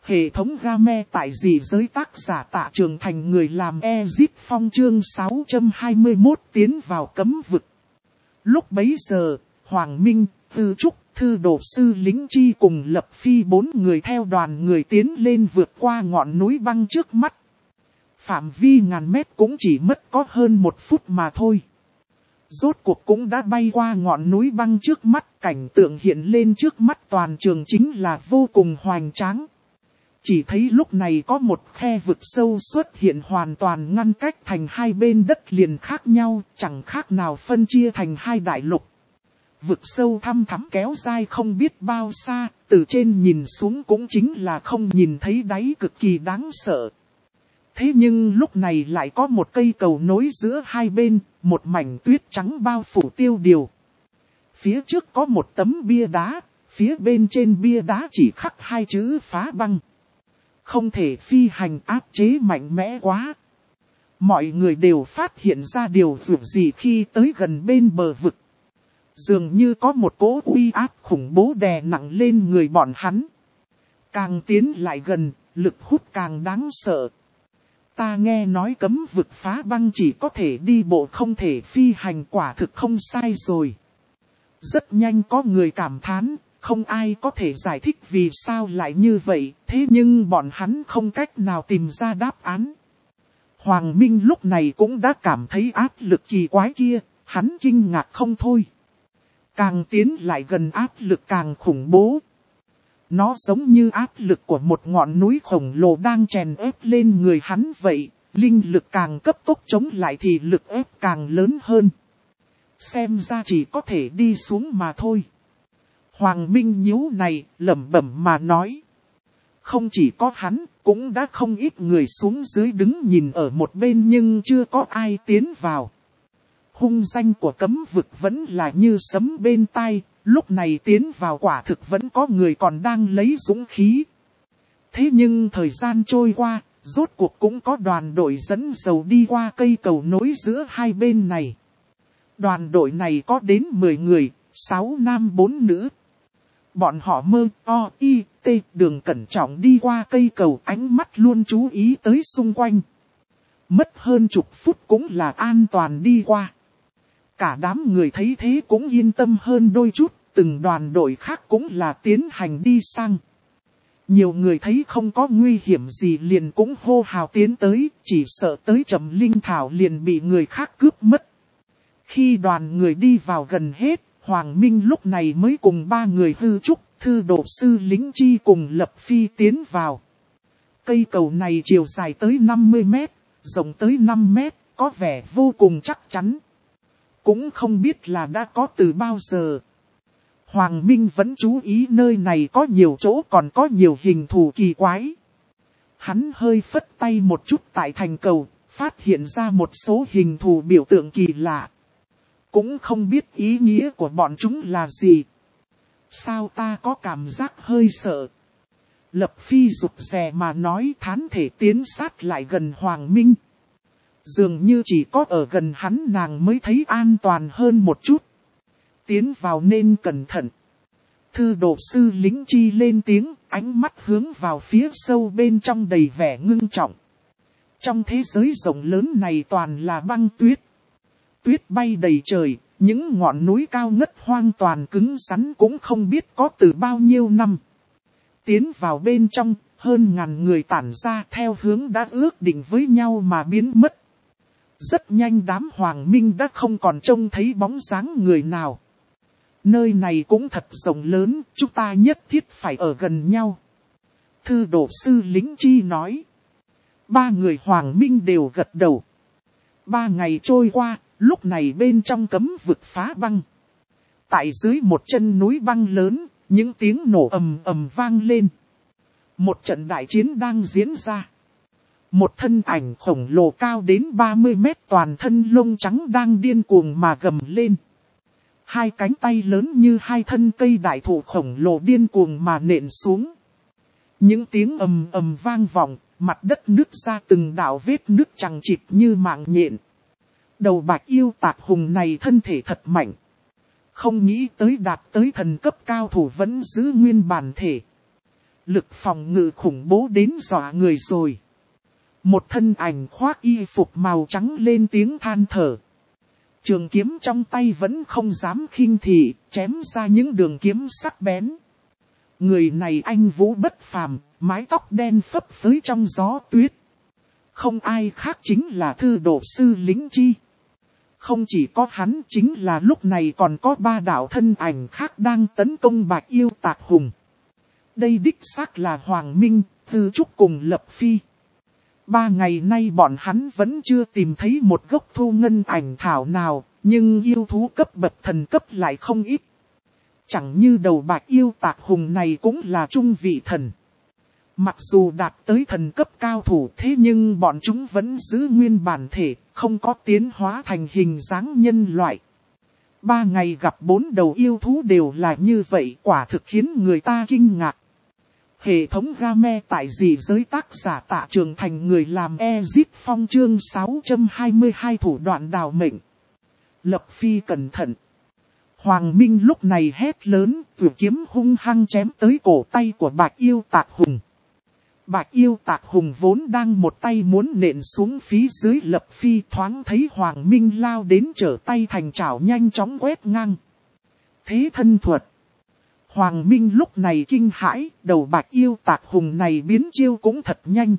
Hệ thống game tại dị giới tác giả Tạ Trường Thành người làm Exit Phong chương 621 tiến vào cấm vực. Lúc bấy giờ, Hoàng Minh, Tư Trúc, Thư Đồ Sư Lính Chi cùng Lập Phi 4 người theo đoàn người tiến lên vượt qua ngọn núi băng trước mắt. Phạm vi ngàn mét cũng chỉ mất có hơn 1 phút mà thôi. Rốt cuộc cũng đã bay qua ngọn núi băng trước mắt, cảnh tượng hiện lên trước mắt toàn trường chính là vô cùng hoành tráng. Chỉ thấy lúc này có một khe vực sâu xuất hiện hoàn toàn ngăn cách thành hai bên đất liền khác nhau, chẳng khác nào phân chia thành hai đại lục. Vực sâu thăm thẳm kéo dài không biết bao xa, từ trên nhìn xuống cũng chính là không nhìn thấy đáy, cực kỳ đáng sợ. Thế nhưng lúc này lại có một cây cầu nối giữa hai bên, một mảnh tuyết trắng bao phủ tiêu điều. Phía trước có một tấm bia đá, phía bên trên bia đá chỉ khắc hai chữ phá băng. Không thể phi hành, áp chế mạnh mẽ quá. Mọi người đều phát hiện ra điều dù gì khi tới gần bên bờ vực. Dường như có một cỗ uy áp khủng bố đè nặng lên người bọn hắn. Càng tiến lại gần, lực hút càng đáng sợ. Ta nghe nói cấm vực phá băng chỉ có thể đi bộ không thể phi hành, quả thực không sai rồi. Rất nhanh có người cảm thán, không ai có thể giải thích vì sao lại như vậy, thế nhưng bọn hắn không cách nào tìm ra đáp án. Hoàng Minh lúc này cũng đã cảm thấy áp lực kỳ quái kia, hắn kinh ngạc không thôi. Càng tiến lại gần áp lực càng khủng bố. Nó giống như áp lực của một ngọn núi khổng lồ đang chèn ép lên người hắn vậy, linh lực càng cấp tốc chống lại thì lực ép càng lớn hơn. Xem ra chỉ có thể đi xuống mà thôi. Hoàng Minh nhíu này, lẩm bẩm mà nói. Không chỉ có hắn, cũng đã không ít người xuống dưới đứng nhìn ở một bên nhưng chưa có ai tiến vào. Hung danh của cấm vực vẫn là như sấm bên tai, lúc này tiến vào quả thực vẫn có người còn đang lấy dũng khí. Thế nhưng thời gian trôi qua, rốt cuộc cũng có đoàn đội dẫn dầu đi qua cây cầu nối giữa hai bên này. Đoàn đội này có đến 10 người, 6 nam 4 nữ. Bọn họ mơ, o, y, t, đường cẩn trọng đi qua cây cầu, ánh mắt luôn chú ý tới xung quanh. Mất hơn chục phút cũng là an toàn đi qua. Cả đám người thấy thế cũng yên tâm hơn đôi chút, từng đoàn đội khác cũng là tiến hành đi sang. Nhiều người thấy không có nguy hiểm gì liền cũng hô hào tiến tới, chỉ sợ tới Trầm Linh Thảo liền bị người khác cướp mất. Khi đoàn người đi vào gần hết, Hoàng Minh lúc này mới cùng 3 người Tư Trúc, Thư Đồ Sư Lính Chi cùng Lập Phi tiến vào. Cây cầu này chiều dài tới 50 mét, rộng tới 5 mét, có vẻ vô cùng chắc chắn. Cũng không biết là đã có từ bao giờ. Hoàng Minh vẫn chú ý nơi này có nhiều chỗ còn có nhiều hình thù kỳ quái. Hắn hơi phất tay một chút tại thành cầu, phát hiện ra một số hình thù biểu tượng kỳ lạ. Cũng không biết ý nghĩa của bọn chúng là gì. Sao ta có cảm giác hơi sợ. Lập Phi rụt rè mà nói, thán thể tiến sát lại gần Hoàng Minh. Dường như chỉ có ở gần hắn nàng mới thấy an toàn hơn một chút. Tiến vào nên cẩn thận. Thư Đồ Sư Lính Chi lên tiếng, ánh mắt hướng vào phía sâu bên trong đầy vẻ ngưng trọng. Trong thế giới rộng lớn này toàn là băng tuyết. Tuyết bay đầy trời, những ngọn núi cao ngất hoang toàn cứng rắn cũng không biết có từ bao nhiêu năm. Tiến vào bên trong, hơn ngàn người tản ra theo hướng đã ước định với nhau mà biến mất. Rất nhanh đám Hoàng Minh đã không còn trông thấy bóng dáng người nào. Nơi này cũng thật rộng lớn, chúng ta nhất thiết phải ở gần nhau. Thư Đồ Sư Lính Chi nói. 3 người Hoàng Minh đều gật đầu. 3 ngày trôi qua, lúc này bên trong cấm vực phá băng. Tại dưới một chân núi băng lớn, những tiếng nổ ầm ầm vang lên. Một trận đại chiến đang diễn ra. Một thân ảnh khổng lồ cao đến 30 mét toàn thân lông trắng đang điên cuồng mà gầm lên. 2 cánh tay lớn như 2 thân cây đại thụ khổng lồ điên cuồng mà nện xuống. Những tiếng ầm ầm vang vọng, mặt đất nứt ra từng đạo vết nứt chằng chịt như mạng nhện. Đầu bạch yêu tạc hùng này thân thể thật mạnh. Không nghĩ tới đạt tới thần cấp cao thủ vẫn giữ nguyên bản thể. Lực phòng ngự khủng bố đến dọa người rồi. Một thân ảnh khoác y phục màu trắng lên tiếng than thở. Trường kiếm trong tay vẫn không dám khinh thị, chém ra những đường kiếm sắc bén. Người này anh vũ bất phàm, mái tóc đen phấp phới trong gió tuyết. Không ai khác chính là thư độ sư Lĩnh Chi. Không chỉ có hắn, chính là lúc này còn có 3 đạo thân ảnh khác đang tấn công Bạch Yêu Tạc Hùng. Đây đích xác là Hoàng Minh, Tư Trúc cùng Lập Phi. 3 ngày nay bọn hắn vẫn chưa tìm thấy một gốc thu ngân ảnh thảo nào, nhưng yêu thú cấp bậc thần cấp lại không ít. Chẳng như đầu Bạch Yêu Tạc Hùng này cũng là trung vị thần. Mặc dù đạt tới thần cấp cao thủ thế nhưng bọn chúng vẫn giữ nguyên bản thể, không có tiến hóa thành hình dáng nhân loại. 3 ngày gặp 4 đầu yêu thú đều là như vậy, quả thực khiến người ta kinh ngạc. Hệ thống game tại dị giới tác giả Tạ Trường Thành, người làm Ezip Phong chương 622 thủ đoạn đào mệnh. Lập Phi cẩn thận. Hoàng Minh lúc này hét lớn, vừa kiếm hung hăng chém tới cổ tay của Bạch Yêu Tạc Hùng. Bạch Yêu Tạc Hùng vốn đang một tay muốn nện xuống phía dưới Lập Phi, thoáng thấy Hoàng Minh lao đến trở tay thành chảo nhanh chóng quét ngang. Thế thân thuật. Hoàng Minh lúc này kinh hãi, đầu Bạch Yêu Tạc Hùng này biến chiêu cũng thật nhanh.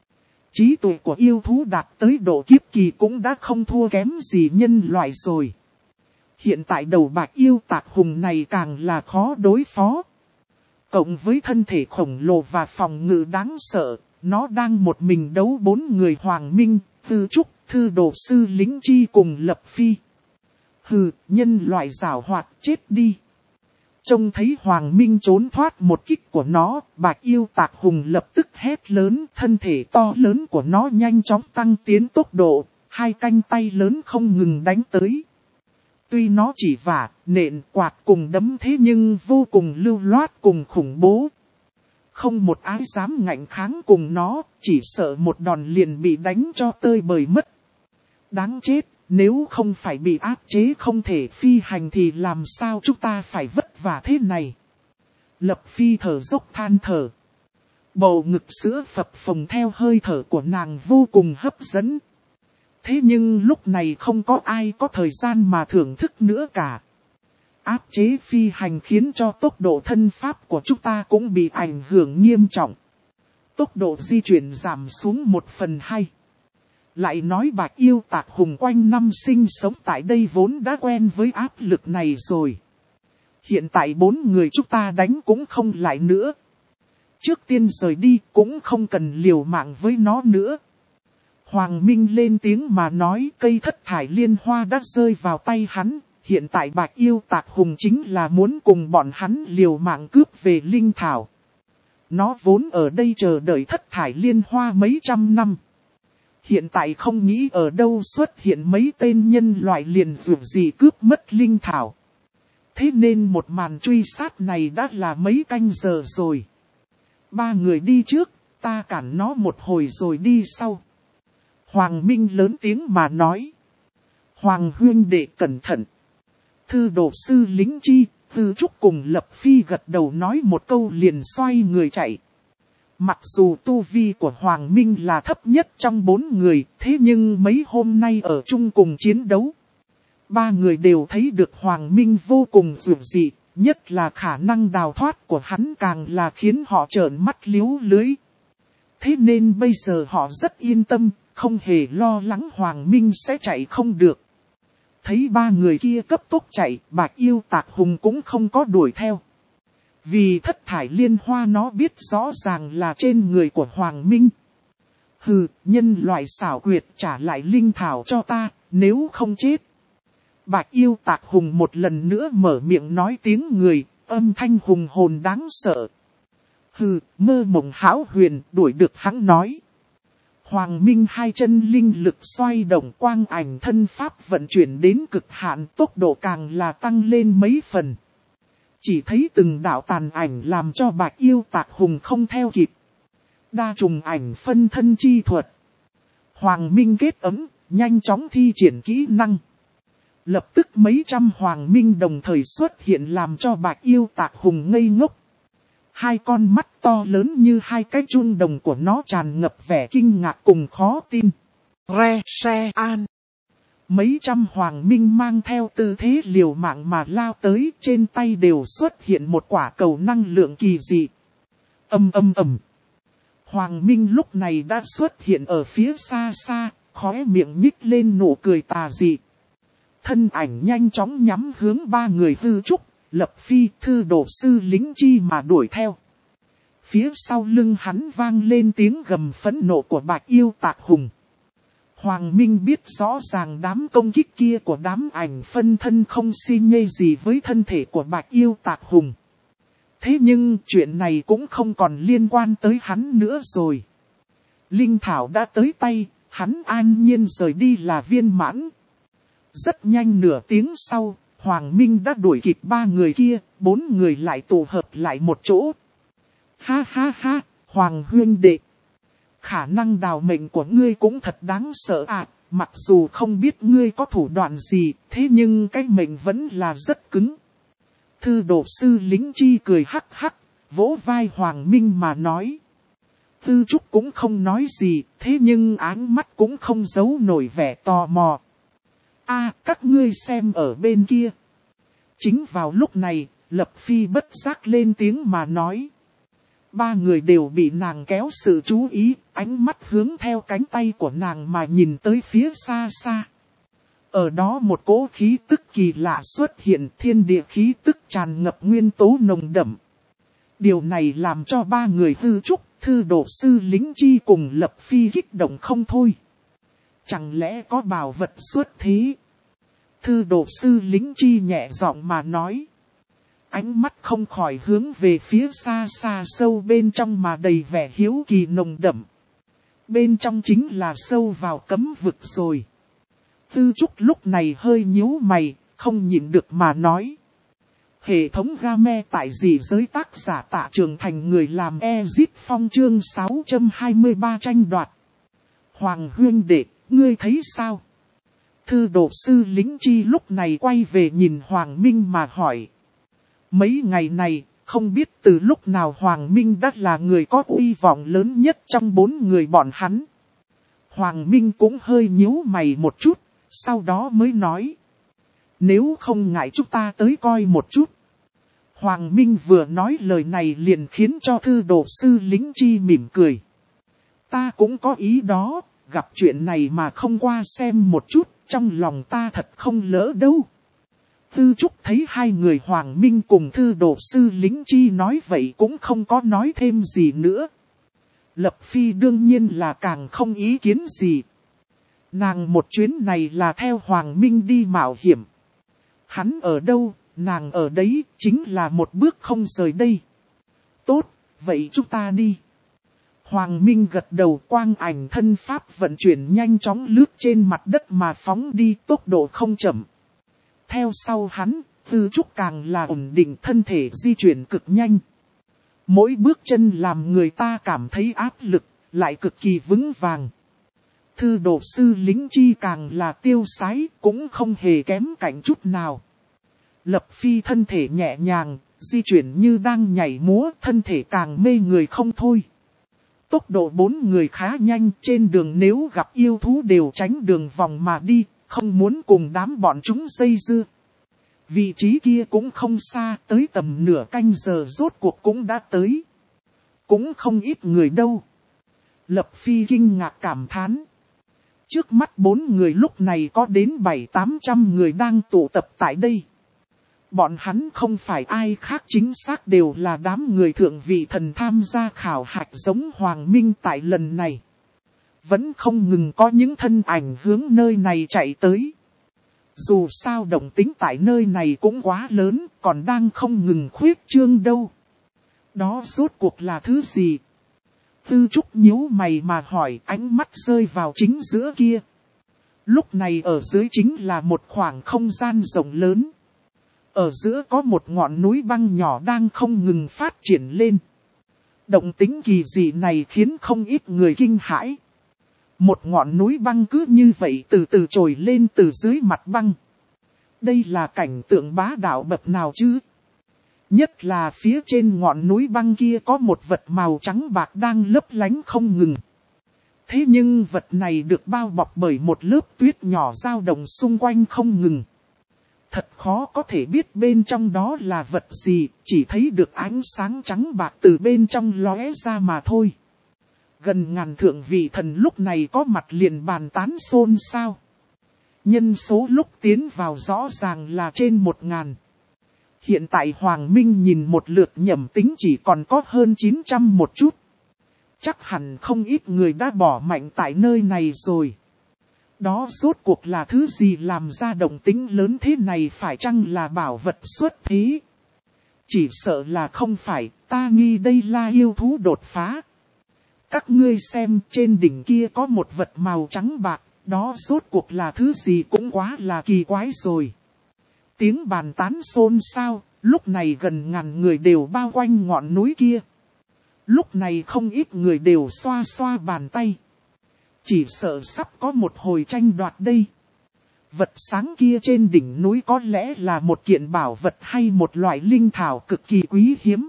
Trí tuệ của yêu thú đạt tới độ kiếp kỳ cũng đã không thua kém gì nhân loại rồi. Hiện tại đầu Bạch Yêu Tạc Hùng này càng là khó đối phó. Cộng với thân thể khổng lồ và phòng ngự đáng sợ, nó đang một mình đấu 4 người Hoàng Minh, Tư Trúc, Thư Đồ Sư Lĩnh Chi cùng Lập Phi. Hừ, nhân loại giảo hoạt, chết đi. Trông thấy Hoàng Minh trốn thoát một kích của nó, Bạch Yêu Tạc Hùng lập tức hét lớn, thân thể to lớn của nó nhanh chóng tăng tiến tốc độ, 2 cánh tay lớn không ngừng đánh tới. Tuy nó chỉ vả, nện, quạt cùng đấm thế nhưng vô cùng lưu loát cùng khủng bố. Không một ai dám ngạnh kháng cùng nó, chỉ sợ một đòn liền bị đánh cho tơi bời mất. Đáng chết, nếu không phải bị áp chế không thể phi hành thì làm sao chúng ta phải vất vả thế này. Lập Phi thở dốc than thở. Bầu ngực sữa phập phồng theo hơi thở của nàng vô cùng hấp dẫn. Thế nhưng lúc này không có ai có thời gian mà thưởng thức nữa cả. Áp chế phi hành khiến cho tốc độ thân pháp của chúng ta cũng bị ảnh hưởng nghiêm trọng. Tốc độ di chuyển giảm xuống 1/2. Lại nói Bạch Yêu Tạc Hùng quanh năm sinh sống tại đây vốn đã quen với áp lực này rồi. Hiện tại 4 người chúng ta đánh cũng không lại nữa. Trước tiên rời đi cũng không cần liều mạng với nó nữa. Hoàng Minh lên tiếng mà nói, cây thất thải liên hoa đã rơi vào tay hắn. Hiện tại Bạch Yêu Tạc Hùng chính là muốn cùng bọn hắn liều mạng cướp về linh thảo. Nó vốn ở đây chờ đợi thất thải liên hoa mấy trăm năm. Hiện tại không nghĩ ở đâu xuất hiện mấy tên nhân loại liền dù gì cướp mất linh thảo. Thế nên một màn truy sát này đã là mấy canh giờ rồi. 3 người đi trước, ta cản nó một hồi rồi đi sau. Hoàng Minh lớn tiếng mà nói. Hoàng huynh đệ cẩn thận. Thư Đồ Sư Lĩnh Chi, Tư Trúc cùng Lập Phi gật đầu nói một câu liền xoay người chạy. Mặc dù tu vi của Hoàng Minh là thấp nhất trong 4 người, thế nhưng mấy hôm nay ở chung cùng chiến đấu. 3 người đều thấy được Hoàng Minh vô cùng dữ dị, nhất là khả năng đào thoát của hắn càng là khiến họ trợn mắt liếu lưới. Thế nên bây giờ họ rất yên tâm, không hề lo lắng Hoàng Minh sẽ chạy không được. Thấy 3 người kia cấp tốc chạy, Bạch Yêu Tạc Hùng cũng không có đuổi theo. Vì thất thải liên hoa nó biết rõ ràng là trên người của Hoàng Minh. Hừ, nhân loại xảo quyệt trả lại linh thảo cho ta, nếu không chết. Bạch Yêu Tạc Hùng một lần nữa mở miệng nói tiếng người, âm thanh hùng hồn đáng sợ. Hừ, mơ mộng hão huyền, đuổi được hắn nói. Hoàng Minh 2 chân linh lực xoay động, quang ảnh thân pháp vận chuyển đến cực hạn, tốc độ càng là tăng lên mấy phần. Chỉ thấy từng đạo tàn ảnh làm cho Bạch Yêu Tạc Hùng không theo kịp. Đa trùng ảnh phân thân chi thuật. Hoàng Minh kết ấm, nhanh chóng thi triển kỹ năng. Lập tức mấy trăm Hoàng Minh đồng thời xuất hiện làm cho Bạch Yêu Tạc Hùng ngây ngốc. Hai con mắt to lớn như hai cái chuông đồng của nó tràn ngập vẻ kinh ngạc cùng khó tin. Re-se-an. Mấy trăm hoàng minh mang theo tư thế liều mạng mà lao tới, trên tay đều xuất hiện một quả cầu năng lượng kỳ dị. Ầm ầm ầm. Hoàng minh lúc này đã xuất hiện ở phía xa xa, khóe miệng nhích lên nụ cười tà dị. Thân ảnh nhanh chóng nhắm hướng ba người Tư Trúc, Lập Phi, Thư Đồ Sư Lính Chi mà đuổi theo. Phía sau lưng hắn vang lên tiếng gầm phẫn nộ của Bạch Yêu Tạc Hùng. Hoàng Minh biết rõ ràng đám công kích kia của đám ảnh phân thân không xi nhê gì với thân thể của Bạch Yêu Tạc Hùng. Thế nhưng chuyện này cũng không còn liên quan tới hắn nữa rồi. Linh Thảo đã tới tay, hắn an nhiên rời đi là viên mãn. Rất nhanh nửa tiếng sau, Hoàng Minh đã đuổi kịp ba người kia, bốn người lại tụ hợp lại một chỗ. Ha ha ha, Hoàng huynh đệ. Khả năng đào mệnh của ngươi cũng thật đáng sợ ạ, mặc dù không biết ngươi có thủ đoạn gì, thế nhưng cái mệnh vẫn là rất cứng. Thư Đồ Sư Lính Chi cười hắc hắc, vỗ vai Hoàng Minh mà nói. Tư Trúc cũng không nói gì, thế nhưng áng mắt cũng không giấu nổi vẻ tò mò. Các ngươi xem ở bên kia. Chính vào lúc này, Lập Phi bất giác lên tiếng mà nói. Ba người đều bị nàng kéo sự chú ý, ánh mắt hướng theo cánh tay của nàng mà nhìn tới phía xa xa. Ở đó một cỗ khí tức kỳ lạ xuất hiện, thiên địa khí tức tràn ngập nguyên tố nồng đậm. Điều này làm cho ba người Tư Trúc, Thư Đồ Sư Lính Chi cùng Lập Phi kích động không thôi. Chẳng lẽ có bảo vật xuất thế? Thư Đồ Sư Lính Chi nhẹ giọng mà nói. Ánh mắt không khỏi hướng về phía xa xa sâu bên trong mà đầy vẻ hiếu kỳ nồng đậm. Bên trong chính là sâu vào cấm vực rồi. Tư Trúc lúc này hơi nhíu mày, không nhịn được mà nói. Hệ thống game tại dị giới tác giả Tạ Trường Thành người làm Ezit Phong chương 623 tranh đoạt. Hoàng huynh đệ, ngươi thấy sao? Thư Đồ Sư Lính Chi lúc này quay về nhìn Hoàng Minh mà hỏi. Mấy ngày này, không biết từ lúc nào Hoàng Minh đã là người có uy vọng lớn nhất trong bốn người bọn hắn. Hoàng Minh cũng hơi nhíu mày một chút, sau đó mới nói. Nếu không ngại chúng ta tới coi một chút. Hoàng Minh vừa nói lời này liền khiến cho Thư Đồ Sư Lính Chi mỉm cười. Ta cũng có ý đó, gặp chuyện này mà không qua xem một chút, trong lòng ta thật không lỡ đâu. Tư Trúc thấy hai người Hoàng Minh cùng Thư Đồ Sư Lính Chi nói vậy cũng không có nói thêm gì nữa. Lập Phi đương nhiên là càng không ý kiến gì. Nàng một chuyến này là theo Hoàng Minh đi mạo hiểm. Hắn ở đâu, nàng ở đấy, chính là một bước không rời đây. Tốt, vậy chúng ta đi. Hoàng Minh gật đầu, quang ảnh thân pháp vận chuyển nhanh chóng lướt trên mặt đất mà phóng đi, tốc độ không chậm. Theo sau hắn, Tư Trúc càng là ổn định, thân thể di chuyển cực nhanh. Mỗi bước chân làm người ta cảm thấy áp lực, lại cực kỳ vững vàng. Thư Đồ Sư Lính Chi càng là tiêu sái, cũng không hề kém cạnh chút nào. Lập Phi thân thể nhẹ nhàng, di chuyển như đang nhảy múa, thân thể càng mê người không thôi. Tốc độ bốn người khá nhanh, trên đường nếu gặp yêu thú đều tránh đường vòng mà đi, không muốn cùng đám bọn chúng dây dưa. Vị trí kia cũng không xa, tới tầm nửa canh giờ rốt cuộc cũng đã tới. Cũng không ít người đâu. Lập Phi kinh ngạc cảm thán. Trước mắt bốn người lúc này có đến 700-800 người đang tụ tập tại đây. Bọn hắn không phải ai khác, chính xác đều là đám người thượng vị thần tham gia khảo hạch giống Hoàng Minh tại lần này. Vẫn không ngừng có những thân ảnh hướng nơi này chạy tới. Dù sao động tính tại nơi này cũng quá lớn, còn đang không ngừng khuyết trương đâu. Đó rốt cuộc là thứ gì? Tư Trúc nhíu mày mà hỏi, ánh mắt rơi vào chính giữa kia. Lúc này ở dưới chính là một khoảng không gian rộng lớn. Ở giữa có một ngọn núi băng nhỏ đang không ngừng phát triển lên. Động tính kỳ dị này khiến không ít người kinh hãi. Một ngọn núi băng cứ như vậy từ từ trồi lên từ dưới mặt băng. Đây là cảnh tượng bá đạo bậc nào chứ? Nhất là phía trên ngọn núi băng kia có một vật màu trắng bạc đang lấp lánh không ngừng. Thế nhưng vật này được bao bọc bởi một lớp tuyết nhỏ dao động xung quanh không ngừng. Thật khó có thể biết bên trong đó là vật gì, chỉ thấy được ánh sáng trắng bạc từ bên trong lóe ra mà thôi. Gần ngàn thượng vị thần lúc này có mặt liền bàn tán xôn xao. Nhân số lúc tiến vào rõ ràng là trên 1000. Hiện tại Hoàng Minh nhìn một lượt nhẩm tính chỉ còn có hơn 900 một chút. Chắc hẳn không ít người đã bỏ mạnh tại nơi này rồi. Đó rốt cuộc là thứ gì làm ra động tĩnh lớn thế này, phải chăng là bảo vật xuất thế? Chỉ sợ là không phải, ta nghi đây là yêu thú đột phá. Các ngươi xem, trên đỉnh kia có một vật màu trắng bạc, đó rốt cuộc là thứ gì cũng quá là kỳ quái rồi. Tiếng bàn tán xôn xao, lúc này gần ngàn người đều bao quanh ngọn núi kia. Lúc này không ít người đều xoa xoa bàn tay. Chỉ sợ sắp có một hồi tranh đoạt đây. Vật sáng kia trên đỉnh núi có lẽ là một kiện bảo vật hay một loại linh thảo cực kỳ quý hiếm.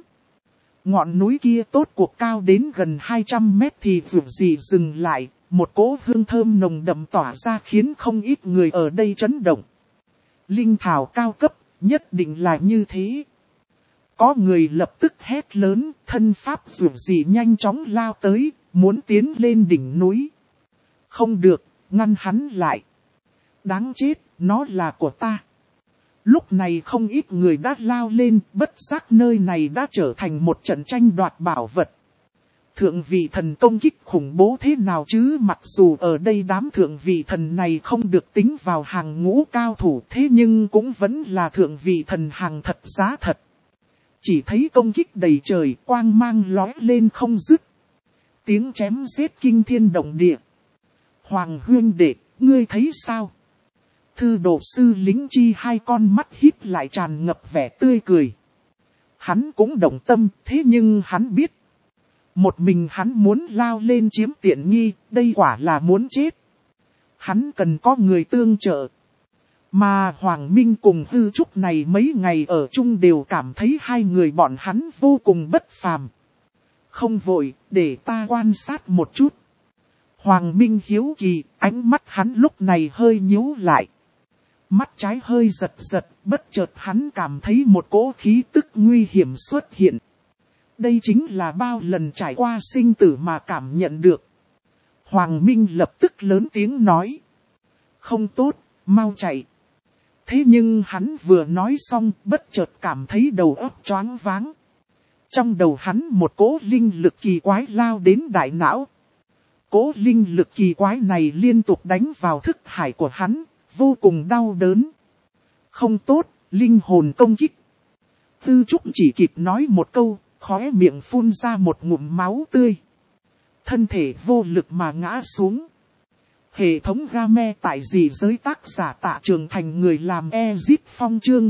Ngọn núi kia tốt cuộc cao đến gần 200 mét thì dù gì dừng lại, một cỗ hương thơm nồng đậm tỏa ra khiến không ít người ở đây chấn động. Linh thảo cao cấp, nhất định là như thế. Có người lập tức hét lớn, thân pháp dù gì nhanh chóng lao tới, muốn tiến lên đỉnh núi. Không được, ngăn hắn lại. Đáng chết, nó là của ta. Lúc này không ít người đã lao lên, bất giác nơi này đã trở thành một trận tranh đoạt bảo vật. Thượng vị thần công kích khủng bố thế nào chứ, mặc dù ở đây đám thượng vị thần này không được tính vào hàng ngũ cao thủ, thế nhưng cũng vẫn là thượng vị thần hàng thật giá thật. Chỉ thấy công kích đầy trời, quang mang lóe lên không dứt. Tiếng chém giết kinh thiên động địa. Hoàng huynh đệ, ngươi thấy sao? Thư đồ sư Lính Chi hai con mắt híp lại tràn ngập vẻ tươi cười. Hắn cũng động tâm, thế nhưng hắn biết. Một mình hắn muốn lao lên chiếm tiện nghi, đây quả là muốn chết. Hắn cần có người tương trợ. Mà Hoàng Minh cùng Hư Trúc này mấy ngày ở chung đều cảm thấy hai người bọn hắn vô cùng bất phàm. Không vội, để ta quan sát một chút. Hoàng Minh hiếu kỳ, ánh mắt hắn lúc này hơi nhíu lại. Mắt trái hơi giật giật, bất chợt hắn cảm thấy một cỗ khí tức nguy hiểm xuất hiện. Đây chính là bao lần trải qua sinh tử mà cảm nhận được. Hoàng Minh lập tức lớn tiếng nói. Không tốt, mau chạy. Thế nhưng hắn vừa nói xong, bất chợt cảm thấy đầu óc choáng váng. Trong đầu hắn một cỗ linh lực kỳ quái lao đến đại não. Cỗ linh lực kỳ quái này liên tục đánh vào thức hải của hắn, vô cùng đau đớn. Không tốt, linh hồn công kích. Tư Trúc chỉ kịp nói một câu, khóe miệng phun ra một ngụm máu tươi. Thân thể vô lực mà ngã xuống. Hệ thống game tại dị giới tác giả Tạ Trường Thành, người làm Ezit Phong chương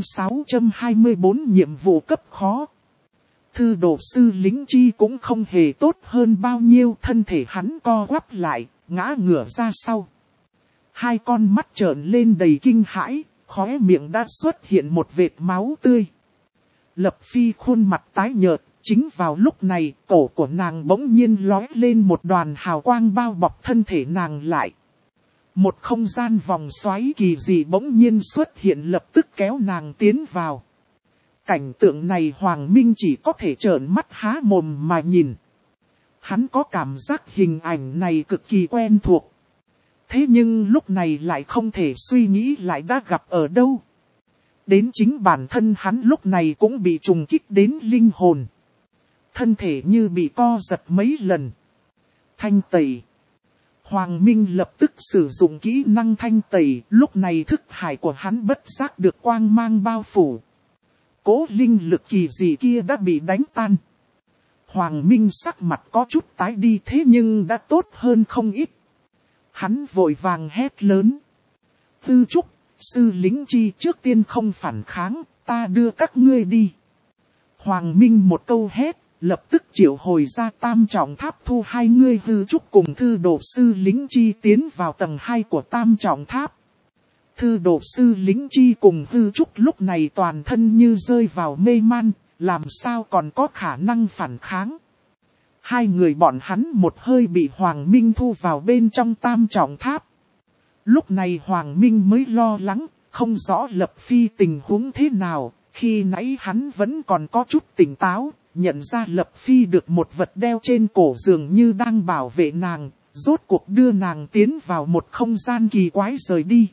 624 nhiệm vụ cấp khó. Thư đồ sư Lính Chi cũng không hề tốt hơn bao nhiêu, thân thể hắn co quắp lại, ngã ngửa ra sau. Hai con mắt trợn lên đầy kinh hãi, khóe miệng đã xuất hiện một vệt máu tươi. Lập Phi khuôn mặt tái nhợt, chính vào lúc này, cổ của nàng bỗng nhiên lóe lên một đoàn hào quang bao bọc thân thể nàng lại. Một không gian vòng xoáy kỳ dị bỗng nhiên xuất hiện lập tức kéo nàng tiến vào. Cảnh tượng này Hoàng Minh chỉ có thể trợn mắt há mồm mà nhìn. Hắn có cảm giác hình ảnh này cực kỳ quen thuộc. Thế nhưng lúc này lại không thể suy nghĩ lại đã gặp ở đâu. Đến chính bản thân hắn lúc này cũng bị trùng kích đến linh hồn. Thân thể như bị co giật mấy lần. Thanh tẩy. Hoàng Minh lập tức sử dụng kỹ năng thanh tẩy, lúc này thức hải của hắn bất giác được quang mang bao phủ. Cố linh lực kỳ dị kia đã bị đánh tan. Hoàng Minh sắc mặt có chút tái đi, thế nhưng đã tốt hơn không ít. Hắn vội vàng hét lớn. Tư Trúc, sư Lính Chi trước tiên không phản kháng, ta đưa các ngươi đi. Hoàng Minh một câu hét, lập tức triệu hồi ra tam trọng tháp thu hai người Hư Trúc cùng thư đồ sư Lính Chi tiến vào tầng 2 của tam trọng tháp. Thư đồ sư Lính Chi cùng Hư Trúc lúc này toàn thân như rơi vào mê man, làm sao còn có khả năng phản kháng. Hai người bọn hắn một hơi bị Hoàng Minh thu vào bên trong tam trọng tháp. Lúc này Hoàng Minh mới lo lắng, không rõ Lập Phi tình huống thế nào, khi nãy hắn vẫn còn có chút tỉnh táo, nhận ra Lập Phi được một vật đeo trên cổ dường như đang bảo vệ nàng, rốt cuộc đưa nàng tiến vào một không gian kỳ quái rời đi.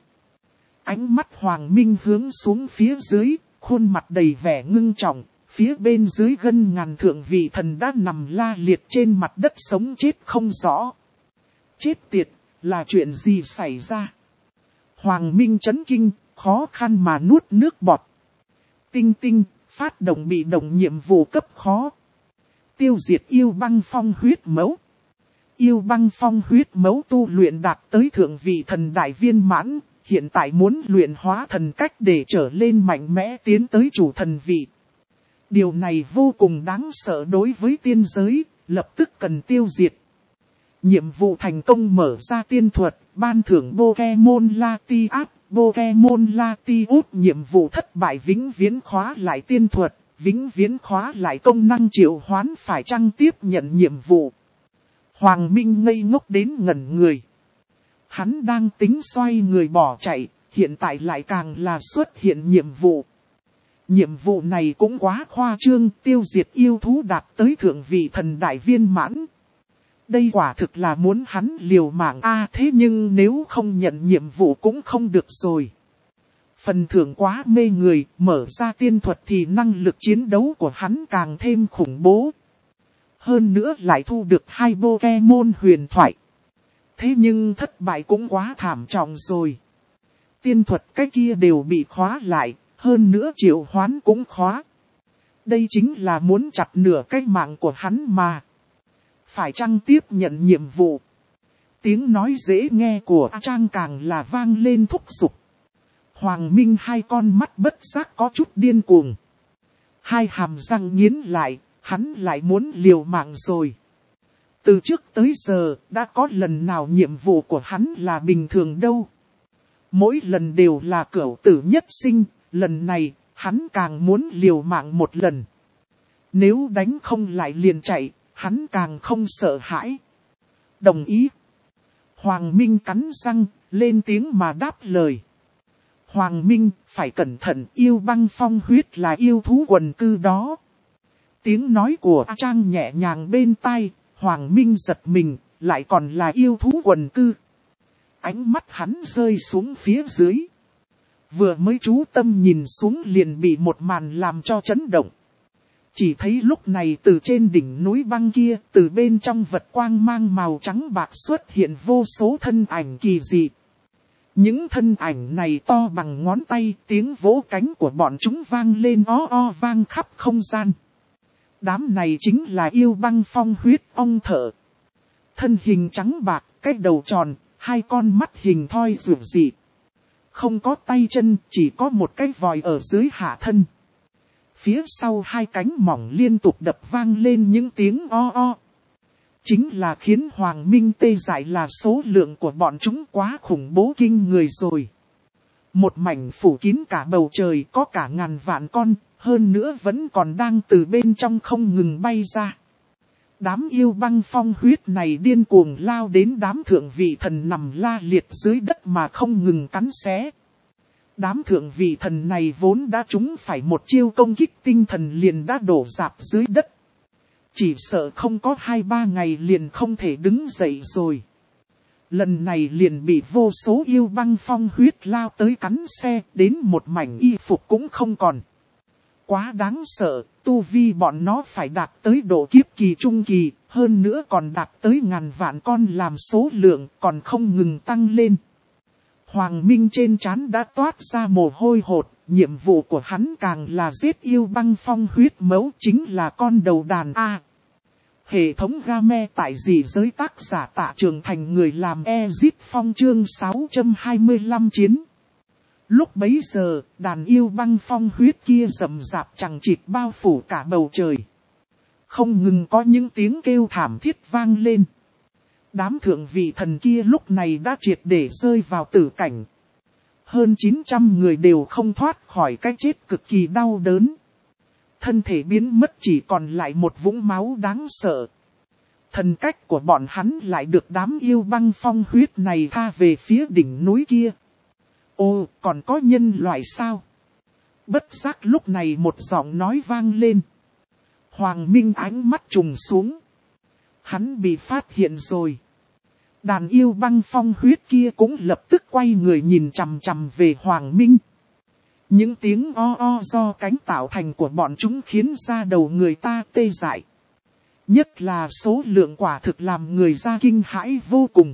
Ánh mắt Hoàng Minh hướng xuống phía dưới, khuôn mặt đầy vẻ ngưng trọng, phía bên dưới gân ngàn thượng vị thần đã nằm la liệt trên mặt đất sống chết không rõ. Chết tiệt, là chuyện gì xảy ra? Hoàng Minh chấn kinh, khó khăn mà nuốt nước bọt. Tinh Tinh, phát động bị động nhiệm vụ cấp khó. Tiêu diệt yêu băng phong huyết mẫu. Yêu băng phong huyết mẫu tu luyện đạt tới thượng vị thần đại viên mãn, hiện tại muốn luyện hóa thần cách để trở lên mạnh mẽ tiến tới chủ thần vị. Điều này vô cùng đáng sợ đối với tiên giới, lập tức cần tiêu diệt. Nhiệm vụ thành công mở ra tiên thuật, ban thưởng Pokemon Latias, Pokemon Latios. Nhiệm vụ thất bại vĩnh viễn khóa lại tiên thuật, vĩnh viễn khóa lại công năng triệu hoán, phải chăng tiếp nhận nhiệm vụ. Hoàng Minh ngây ngốc đến ngẩn người. Hắn đang tính xoay người bỏ chạy, hiện tại lại càng là xuất hiện nhiệm vụ. Nhiệm vụ này cũng quá khoa trương, tiêu diệt yêu thú đạt tới thượng vị thần đại viên mãn. Đây quả thực là muốn hắn liều mạng thế nhưng nếu không nhận nhiệm vụ cũng không được rồi. Phần thưởng quá mê người, mở ra tiên thuật thì năng lực chiến đấu của hắn càng thêm khủng bố. Hơn nữa lại thu được 2 Pokemon huyền thoại. Thế nhưng thất bại cũng quá thảm trọng rồi. Tiên thuật cái kia đều bị khóa lại, hơn nữa triệu hoán cũng khóa. Đây chính là muốn chặt nửa cái mạng của hắn mà. Phải chăng tiếp nhận nhiệm vụ? Tiếng nói dễ nghe của A Trang càng là vang lên thúc giục. Hoàng Minh hai con mắt bất giác có chút điên cuồng. Hai hàm răng nghiến lại, hắn lại muốn liều mạng rồi. Từ trước tới giờ, đã có lần nào nhiệm vụ của hắn là bình thường đâu. Mỗi lần đều là cửu tử nhất sinh, lần này, hắn càng muốn liều mạng một lần. Nếu đánh không lại liền chạy, hắn càng không sợ hãi. Đồng ý. Hoàng Minh cắn răng, lên tiếng mà đáp lời. Hoàng Minh, phải cẩn thận, yêu băng phong huyết là yêu thú quần cư đó. Tiếng nói của A Trang nhẹ nhàng bên tai, Hoàng Minh giật mình, lại còn là yêu thú quần cư. Ánh mắt hắn rơi xuống phía dưới. Vừa mới chú tâm nhìn xuống liền bị một màn làm cho chấn động. Chỉ thấy lúc này từ trên đỉnh núi băng kia, từ bên trong vật quang mang màu trắng bạc xuất hiện vô số thân ảnh kỳ dị. Những thân ảnh này to bằng ngón tay, tiếng vỗ cánh của bọn chúng vang lên vang khắp không gian. Đám này chính là yêu băng phong huyết ong thợ. Thân hình trắng bạc, cái đầu tròn, hai con mắt hình thoi rượu dị. Không có tay chân, chỉ có một cái vòi ở dưới hạ thân. Phía sau hai cánh mỏng liên tục đập vang lên những tiếng Chính là khiến Hoàng Minh tê dại là số lượng của bọn chúng quá khủng bố kinh người rồi. Một mảnh phủ kín cả bầu trời có cả ngàn vạn con, hơn nữa vẫn còn đang từ bên trong không ngừng bay ra. Đám yêu băng phong huyết này điên cuồng lao đến đám thượng vị thần nằm la liệt dưới đất mà không ngừng cắn xé. Đám thượng vị thần này vốn đã trúng phải một chiêu công kích tinh thần liền đã đổ rạp dưới đất. Chỉ sợ không có 2-3 ngày liền không thể đứng dậy rồi. Lần này liền bị vô số yêu băng phong huyết lao tới cắn xe, đến một mảnh y phục cũng không còn. Quá đáng sợ, tu vi bọn nó phải đạt tới độ kiếp kỳ trung kỳ, hơn nữa còn đạt tới ngàn vạn con làm số lượng còn không ngừng tăng lên. Hoàng Minh trên trán đã toát ra mồ hôi hột, nhiệm vụ của hắn càng là giết yêu băng phong huyết mẫu chính là con đầu đàn A. Hệ thống game tại dị giới tác giả Tạ Trường Thành người làm Exit Phong chương 625 chiến. Lúc bấy giờ, đàn yêu băng phong huyết kia rậm rạp chằng chịt bao phủ cả bầu trời. Không ngừng có những tiếng kêu thảm thiết vang lên. Đám thượng vị thần kia lúc này đã triệt để rơi vào tử cảnh. Hơn 900 người đều không thoát khỏi cái chết cực kỳ đau đớn. thân thể biến mất chỉ còn lại một vũng máu đáng sợ. Thần cách của bọn hắn lại được đám yêu băng phong huyết này tha về phía đỉnh núi kia. Ô, còn có nhân loại sao? Bất giác lúc này một giọng nói vang lên. Hoàng Minh ánh mắt trùng xuống. Hắn bị phát hiện rồi. Đàn yêu băng phong huyết kia cũng lập tức quay người nhìn chằm chằm về Hoàng Minh. Những tiếng o o do cánh tạo thành của bọn chúng khiến da đầu người ta tê dại. Nhất là số lượng quả thực làm người ta kinh hãi vô cùng.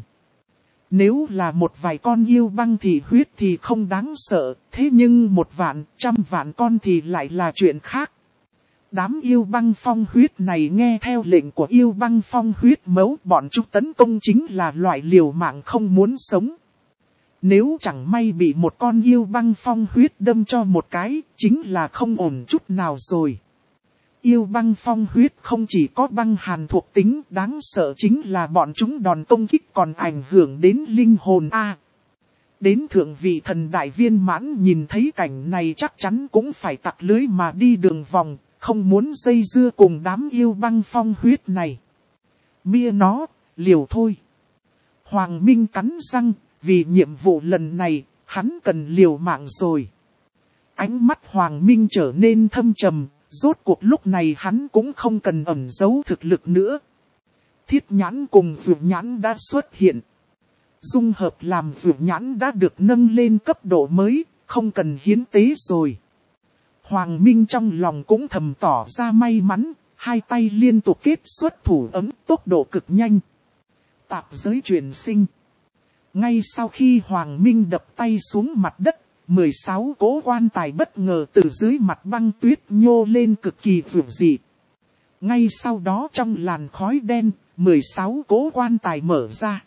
Nếu là một vài con yêu băng thì huyết thì không đáng sợ, thế nhưng 1.000.000, 100.000 con thì lại là chuyện khác. Đám yêu băng phong huyết này nghe theo lệnh của yêu băng phong huyết mẫu, bọn chúng tấn công chính là loại liều mạng không muốn sống. Nếu chẳng may bị một con yêu băng phong huyết đâm cho một cái, chính là không ổn chút nào rồi. Yêu băng phong huyết không chỉ có băng hàn thuộc tính, đáng sợ chính là bọn chúng đòn công kích còn ảnh hưởng đến linh hồn a. Đến thượng vị thần đại viên mãn nhìn thấy cảnh này chắc chắn cũng phải tặc lưới mà đi đường vòng, không muốn dây dưa cùng đám yêu băng phong huyết này. Mia nó, liều thôi. Hoàng Minh cắn răng, vì nhiệm vụ lần này, hắn cần liều mạng rồi. Ánh mắt Hoàng Minh trở nên thâm trầm. Rốt cuộc lúc này hắn cũng không cần ẩn giấu thực lực nữa. Thiết nhãn cùng vượt nhãn đã xuất hiện. Dung hợp làm vượt nhãn đã được nâng lên cấp độ mới, không cần hiến tế rồi. Hoàng Minh trong lòng cũng thầm tỏ ra may mắn, hai tay liên tục kết xuất thủ ấm tốc độ cực nhanh. Tạp giới chuyển sinh. Ngay sau khi Hoàng Minh đập tay xuống mặt đất, 16 cỗ quan tài bất ngờ từ dưới mặt băng tuyết nhô lên cực kỳ vượng dị. Ngay sau đó trong làn khói đen, 16 cỗ quan tài mở ra.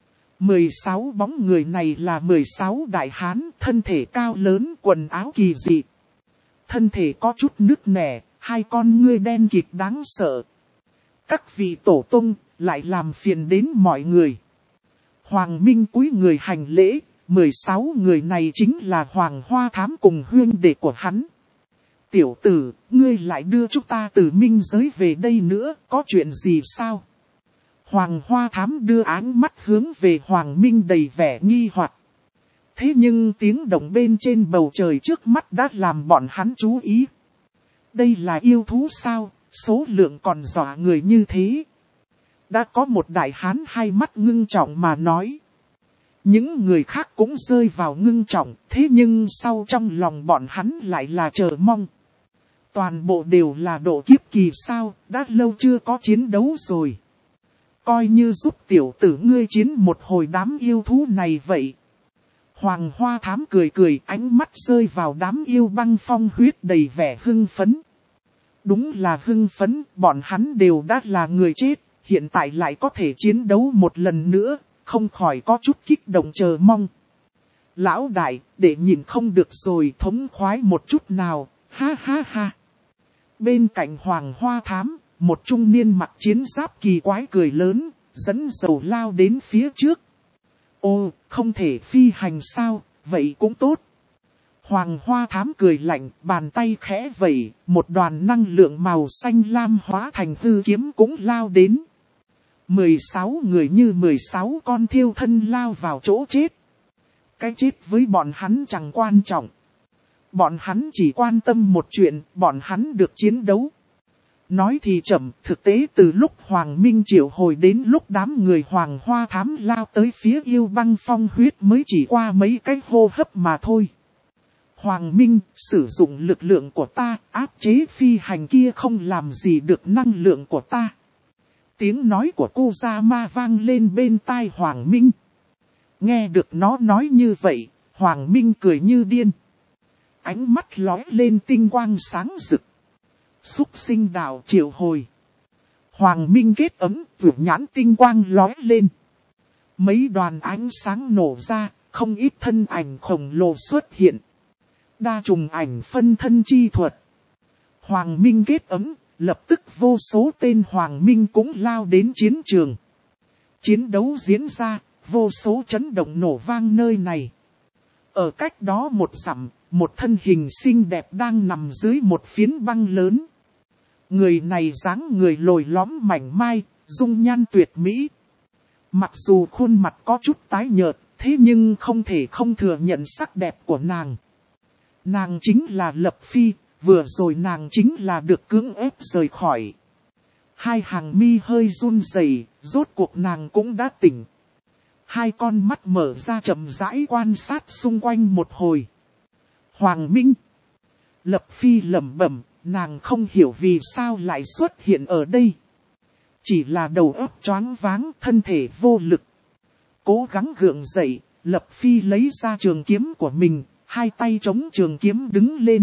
16 bóng người này là 16 đại hán, thân thể cao lớn, quần áo kỳ dị. Thân thể có chút nứt nẻ, hai con ngươi đen kịt đáng sợ. Các vị tổ tông lại làm phiền đến mọi người. Hoàng Minh cúi người hành lễ. 16 người này chính là Hoàng Hoa Thám cùng huynh đệ của hắn. Tiểu tử, ngươi lại đưa chúng ta từ minh giới về đây nữa, có chuyện gì sao? Hoàng Hoa Thám đưa áng mắt hướng về Hoàng Minh đầy vẻ nghi hoặc. Thế nhưng tiếng động bên trên bầu trời trước mắt đã làm bọn hắn chú ý. Đây là yêu thú sao, số lượng còn dọa người như thế. Đã có một đại hán hai mắt ngưng trọng mà nói. Những người khác cũng rơi vào ngưng trọng, thế nhưng sau trong lòng bọn hắn lại là chờ mong. Toàn bộ đều là độ kiếp kỳ sao, đã lâu chưa có chiến đấu rồi. Coi như giúp tiểu tử ngươi chiến một hồi đám yêu thú này vậy. Hoàng Hoa Thám cười cười, ánh mắt rơi vào đám yêu băng phong huyết đầy vẻ hưng phấn. Đúng là hưng phấn, bọn hắn đều đã là người chết, hiện tại lại có thể chiến đấu một lần nữa. Không khỏi có chút kích động chờ mong. Lão đại, để nhìn không được rồi thống khoái một chút nào, ha ha ha. Bên cạnh Hoàng Hoa Thám, một trung niên mặc chiến giáp kỳ quái cười lớn, dẫn dầu lao đến phía trước. Ô, không thể phi hành sao, vậy cũng tốt. Hoàng Hoa Thám cười lạnh, bàn tay khẽ vẩy, một đoàn năng lượng màu xanh lam hóa thành hư kiếm cũng lao đến. 16 người như 16 con thiêu thân lao vào chỗ chết. Cái chết với bọn hắn chẳng quan trọng. Bọn hắn chỉ quan tâm một chuyện, bọn hắn được chiến đấu. Nói thì chậm, thực tế từ lúc Hoàng Minh triệu hồi đến lúc đám người Hoàng Hoa Thám lao tới phía yêu băng phong huyết mới chỉ qua mấy cái hô hấp mà thôi. Hoàng Minh, sử dụng lực lượng của ta, áp chế phi hành kia không làm gì được năng lượng của ta. Tiếng nói của Kusama vang lên bên tai Hoàng Minh. Nghe được nó nói như vậy, Hoàng Minh cười như điên. Ánh mắt lóe lên tinh quang sáng rực. Xúc sinh đạo triệu hồi. Hoàng Minh kết ấm, vượt nhãn tinh quang lóe lên. Mấy đoàn ánh sáng nổ ra, không ít thân ảnh khổng lồ xuất hiện. Đa trùng ảnh phân thân chi thuật. Hoàng Minh kết ấm. Lập tức vô số tên Hoàng Minh cũng lao đến chiến trường. Chiến đấu diễn ra, vô số chấn động nổ vang nơi này. Ở cách đó một dặm, một thân hình xinh đẹp đang nằm dưới một phiến băng lớn. Người này dáng người lồi lõm mảnh mai, dung nhan tuyệt mỹ. Mặc dù khuôn mặt có chút tái nhợt, thế nhưng không thể không thừa nhận sắc đẹp của nàng. Nàng chính là Lập Phi, vừa rồi nàng chính là được cưỡng ép rời khỏi. Hai hàng mi hơi run rẩy, rốt cuộc nàng cũng đã tỉnh. Hai con mắt mở ra chậm rãi quan sát xung quanh một hồi. Hoàng Minh. Lập Phi lẩm bẩm, nàng không hiểu vì sao lại xuất hiện ở đây. Chỉ là đầu óc choáng váng, thân thể vô lực. Cố gắng gượng dậy, Lập Phi lấy ra trường kiếm của mình, hai tay chống trường kiếm đứng lên.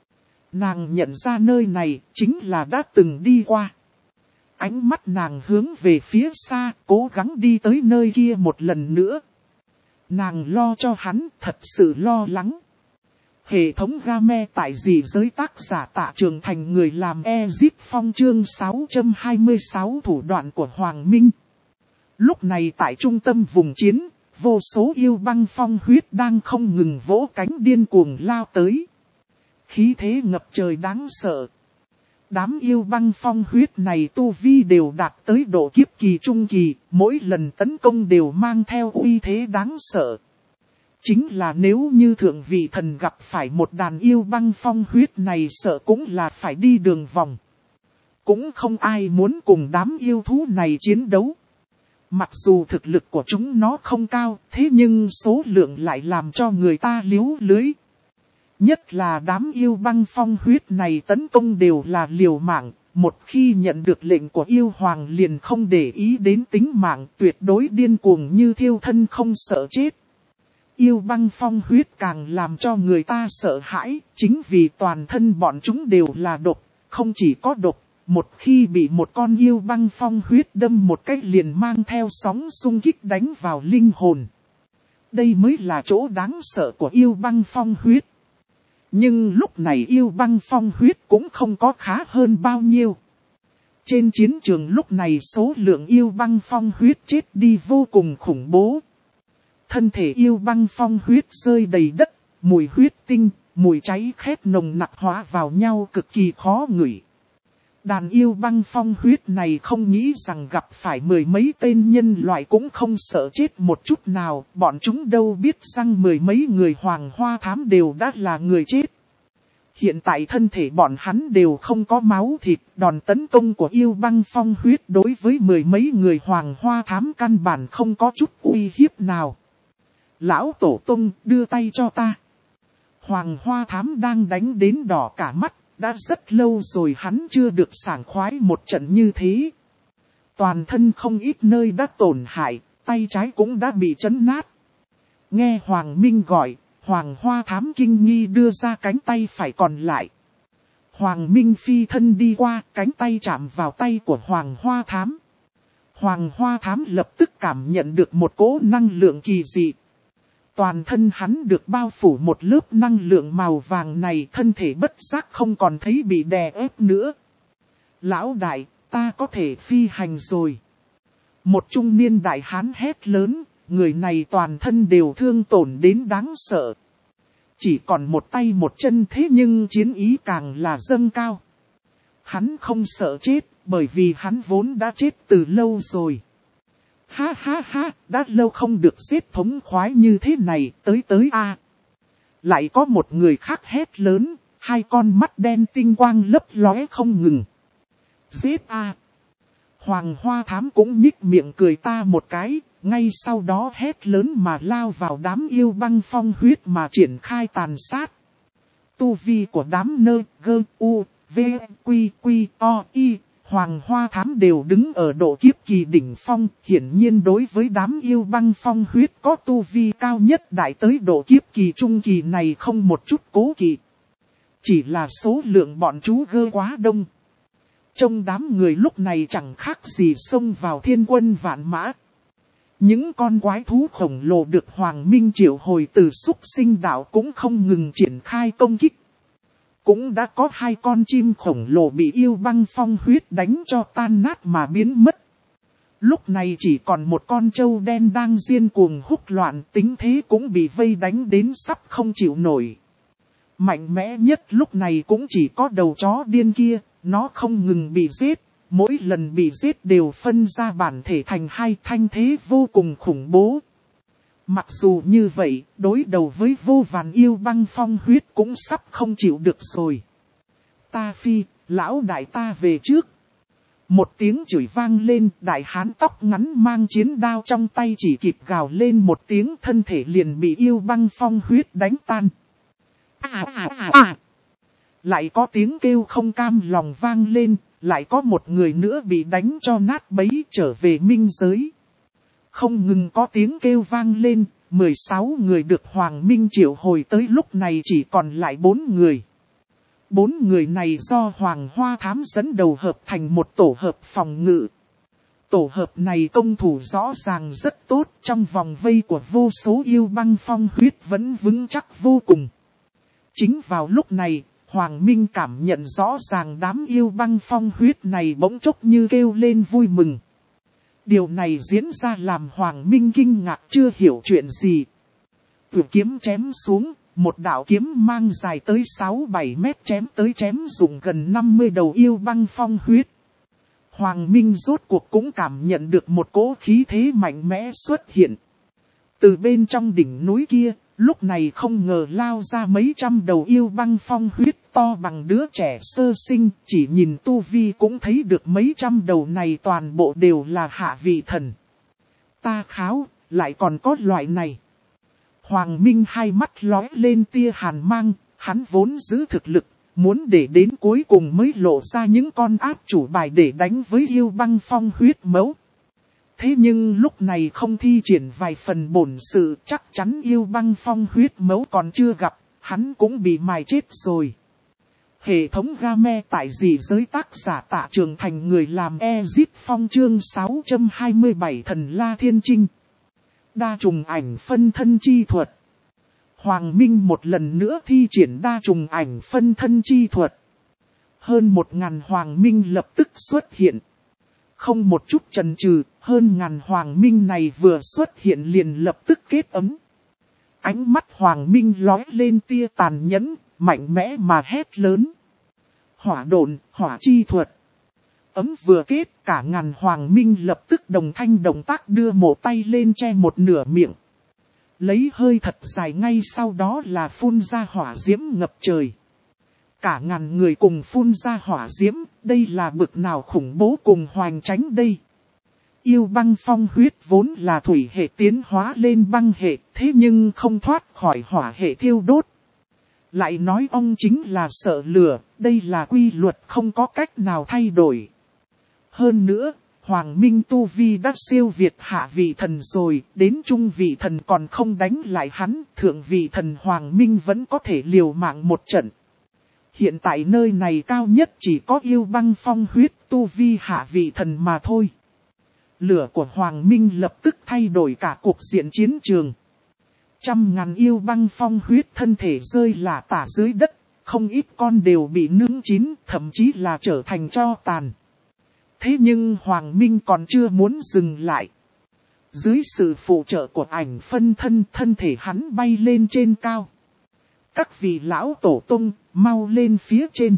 Nàng nhận ra nơi này chính là đã từng đi qua. Ánh mắt nàng hướng về phía xa, cố gắng đi tới nơi kia một lần nữa. Nàng lo cho hắn, thật sự lo lắng. Hệ thống game tại gì giới tác giả Tạ Trường Thành người làm Ezip Phong chương 626 thủ đoạn của Hoàng Minh. Lúc này tại trung tâm vùng chiến, vô số yêu băng phong huyết đang không ngừng vỗ cánh điên cuồng lao tới. Khí thế ngập trời đáng sợ. Đám yêu băng phong huyết này tu vi đều đạt tới độ kiếp kỳ trung kỳ, mỗi lần tấn công đều mang theo uy thế đáng sợ. Chính là nếu như thượng vị thần gặp phải một đàn yêu băng phong huyết này sợ cũng là phải đi đường vòng. Cũng không ai muốn cùng đám yêu thú này chiến đấu. Mặc dù thực lực của chúng nó không cao, thế nhưng số lượng lại làm cho người ta liếu lưới. Nhất là đám yêu băng phong huyết này tấn công đều là liều mạng, một khi nhận được lệnh của yêu hoàng liền không để ý đến tính mạng, tuyệt đối điên cuồng như thiêu thân không sợ chết. Yêu băng phong huyết càng làm cho người ta sợ hãi, chính vì toàn thân bọn chúng đều là độc, không chỉ có độc, một khi bị một con yêu băng phong huyết đâm một cách liền mang theo sóng xung kích đánh vào linh hồn. Đây mới là chỗ đáng sợ của yêu băng phong huyết. Nhưng lúc này yêu băng phong huyết cũng không có khá hơn bao nhiêu. Trên chiến trường lúc này số lượng yêu băng phong huyết chết đi vô cùng khủng bố. Thân thể yêu băng phong huyết rơi đầy đất, mùi huyết tinh, mùi cháy khét nồng nặc hóa vào nhau cực kỳ khó ngửi. Đàn yêu băng phong huyết này không nghĩ rằng gặp phải mười mấy tên nhân loại cũng không sợ chết một chút nào, bọn chúng đâu biết rằng mười mấy người Hoàng Hoa Thám đều đã là người chết. Hiện tại thân thể bọn hắn đều không có máu thịt, đòn tấn công của yêu băng phong huyết đối với mười mấy người Hoàng Hoa Thám căn bản không có chút uy hiếp nào. Lão Tổ Tông, đưa tay cho ta. Hoàng Hoa Thám đang đánh đến đỏ cả mắt, đã rất lâu rồi hắn chưa được sảng khoái một trận như thế. Toàn thân không ít nơi đã tổn hại, tay trái cũng đã bị chấn nát. Nghe Hoàng Minh gọi, Hoàng Hoa Thám kinh nghi đưa ra cánh tay phải còn lại. Hoàng Minh phi thân đi qua, cánh tay chạm vào tay của Hoàng Hoa Thám. Hoàng Hoa Thám lập tức cảm nhận được một cỗ năng lượng kỳ dị. Toàn thân hắn được bao phủ một lớp năng lượng màu vàng này, thân thể bất giác không còn thấy bị đè ép nữa. Lão đại, ta có thể phi hành rồi. Một trung niên đại hán hét lớn, người này toàn thân đều thương tổn đến đáng sợ. Chỉ còn một tay một chân thế nhưng chiến ý càng là dâng cao. Hắn không sợ chết, bởi vì hắn vốn đã chết từ lâu rồi. Ha ha ha, đã lâu không được giết thống khoái như thế này, tới a. Lại có một người khác hét lớn, hai con mắt đen tinh quang lấp lóe không ngừng. Giết a. Hoàng Hoa Thám cũng nhích miệng cười ta một cái, ngay sau đó hét lớn mà lao vào đám yêu băng phong huyết mà triển khai tàn sát. Tu vi của đám nơ, gơ, u, v, quy, quy, o, y. Hoàng Hoa Thám đều đứng ở độ kiếp kỳ đỉnh phong, hiển nhiên đối với đám yêu băng phong huyết có tu vi cao nhất đại tới độ kiếp kỳ trung kỳ này không một chút cố kỵ. Chỉ là số lượng bọn chú gơ quá đông. Trong đám người lúc này chẳng khác gì xông vào thiên quân vạn mã. Những con quái thú khổng lồ được Hoàng Minh triệu hồi từ súc sinh đạo cũng không ngừng triển khai công kích. Cũng đã có hai con chim khổng lồ bị yêu băng phong huyết đánh cho tan nát mà biến mất. Lúc này chỉ còn một con trâu đen đang điên cuồng húc loạn, tính thế cũng bị vây đánh đến sắp không chịu nổi. Mạnh mẽ nhất lúc này cũng chỉ có đầu chó điên kia, nó không ngừng bị giết. Mỗi lần bị giết đều phân ra bản thể thành hai, thanh thế vô cùng khủng bố. Mặc dù như vậy, đối đầu với vô vàn yêu băng phong huyết cũng sắp không chịu được rồi. Ta phi, lão đại ta về trước. Một tiếng chửi vang lên, đại hán tóc ngắn mang chiến đao trong tay chỉ kịp gào lên một tiếng, thân thể liền bị yêu băng phong huyết đánh tan. Lại có tiếng kêu không cam lòng vang lên, lại có một người nữa bị đánh cho nát bấy trở về minh giới. Không ngừng có tiếng kêu vang lên, 16 người được Hoàng Minh triệu hồi tới lúc này chỉ còn lại 4 người. 4 người này do Hoàng Hoa Thám dẫn đầu hợp thành một tổ hợp phòng ngự. Tổ hợp này công thủ rõ ràng rất tốt, trong vòng vây của vô số yêu băng phong huyết vẫn vững chắc vô cùng. Chính vào lúc này, Hoàng Minh cảm nhận rõ ràng đám yêu băng phong huyết này bỗng chốc như kêu lên vui mừng. Điều này diễn ra làm Hoàng Minh kinh ngạc chưa hiểu chuyện gì. Tử kiếm chém xuống, một đạo kiếm mang dài tới 6-7 mét chém tới chém dùng gần 50 đầu yêu băng phong huyết. Hoàng Minh rốt cuộc cũng cảm nhận được một cỗ khí thế mạnh mẽ xuất hiện. Từ bên trong đỉnh núi kia, lúc này không ngờ lao ra mấy trăm đầu yêu băng phong huyết to bằng đứa trẻ sơ sinh, chỉ nhìn tu vi cũng thấy được mấy trăm đầu này toàn bộ đều là hạ vị thần. Ta kháo, lại còn có loại này. Hoàng Minh hai mắt lóe lên tia hàn mang, hắn vốn giữ thực lực, muốn để đến cuối cùng mới lộ ra những con áp chủ bài để đánh với yêu băng phong huyết mẫu. Thế nhưng lúc này không thi triển vài phần bổn sự, chắc chắn yêu băng phong huyết mẫu còn chưa gặp, hắn cũng bị mài chết rồi. Hệ thống game tại dị giới tác giả Tạ Trường Thành, người làm Ezit Phong chương 627 Thần La Thiên Trinh. Đa trùng ảnh phân thân chi thuật. Hoàng Minh một lần nữa thi triển đa trùng ảnh phân thân chi thuật. Hơn 1000 Hoàng Minh lập tức xuất hiện. Không một chút chần chừ, hơn 1000 Hoàng Minh này vừa xuất hiện liền lập tức kết ấm. Ánh mắt Hoàng Minh lóe lên tia tàn nhẫn, mạnh mẽ mà hét lớn. Hỏa độn, hỏa chi thuật. Ấm vừa kết, cả 1000 Hoàng Minh lập tức đồng thanh động tác đưa một tay lên che một nửa miệng. Lấy hơi thật dài, ngay sau đó là phun ra hỏa diễm ngập trời. Cả 1000 người cùng phun ra hỏa diễm, đây là bực nào khủng bố cùng hoành tránh đây. Yêu băng phong huyết vốn là thủy hệ tiến hóa lên băng hệ, thế nhưng không thoát khỏi hỏa hệ thiêu đốt. Lại nói ông chính là sợ lửa, đây là quy luật không có cách nào thay đổi. Hơn nữa, Hoàng Minh tu vi đã siêu việt hạ vị thần rồi, đến trung vị thần còn không đánh lại hắn, thượng vị thần Hoàng Minh vẫn có thể liều mạng một trận. Hiện tại nơi này cao nhất chỉ có yêu băng phong huyết tu vi hạ vị thần mà thôi. Lửa của Hoàng Minh lập tức thay đổi cả cuộc diện chiến trường. 100.000 yêu băng phong huyết thân thể rơi lả tả dưới đất, không ít con đều bị nướng chín, thậm chí là trở thành tro tàn. Thế nhưng Hoàng Minh còn chưa muốn dừng lại. Dưới sự phụ trợ của ảnh phân thân, thân thể hắn bay lên trên cao. Các vị lão tổ tông, mau lên phía trên.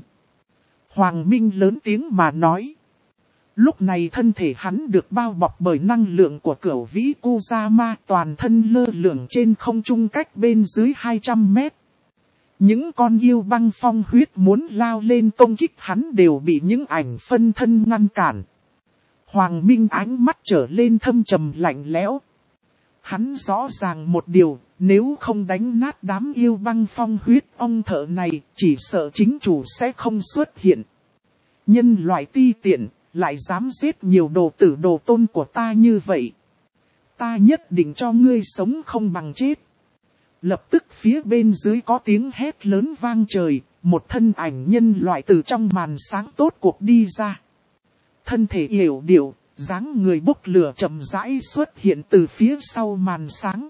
Hoàng Minh lớn tiếng mà nói. Lúc này thân thể hắn được bao bọc bởi năng lượng của cửu vĩ Kusama, toàn thân lơ lửng trên không trung cách bên dưới 200 mét. Những con yêu băng phong huyết muốn lao lên công kích hắn đều bị những ảnh phân thân ngăn cản. Hoàng Minh ánh mắt trở lên thâm trầm lạnh lẽo. Hắn rõ ràng một điều, nếu không đánh nát đám yêu băng phong huyết ong thợ này, chỉ sợ chính chủ sẽ không xuất hiện. Nhân loại ti tiện, lại dám giết nhiều đồ tử đồ tôn của ta như vậy. Ta nhất định cho ngươi sống không bằng chết. Lập tức phía bên dưới có tiếng hét lớn vang trời, một thân ảnh nhân loại từ trong màn sáng tốt cuộc đi ra. Thân thể yểu điệu, dáng người bốc lửa chậm rãi xuất hiện từ phía sau màn sáng.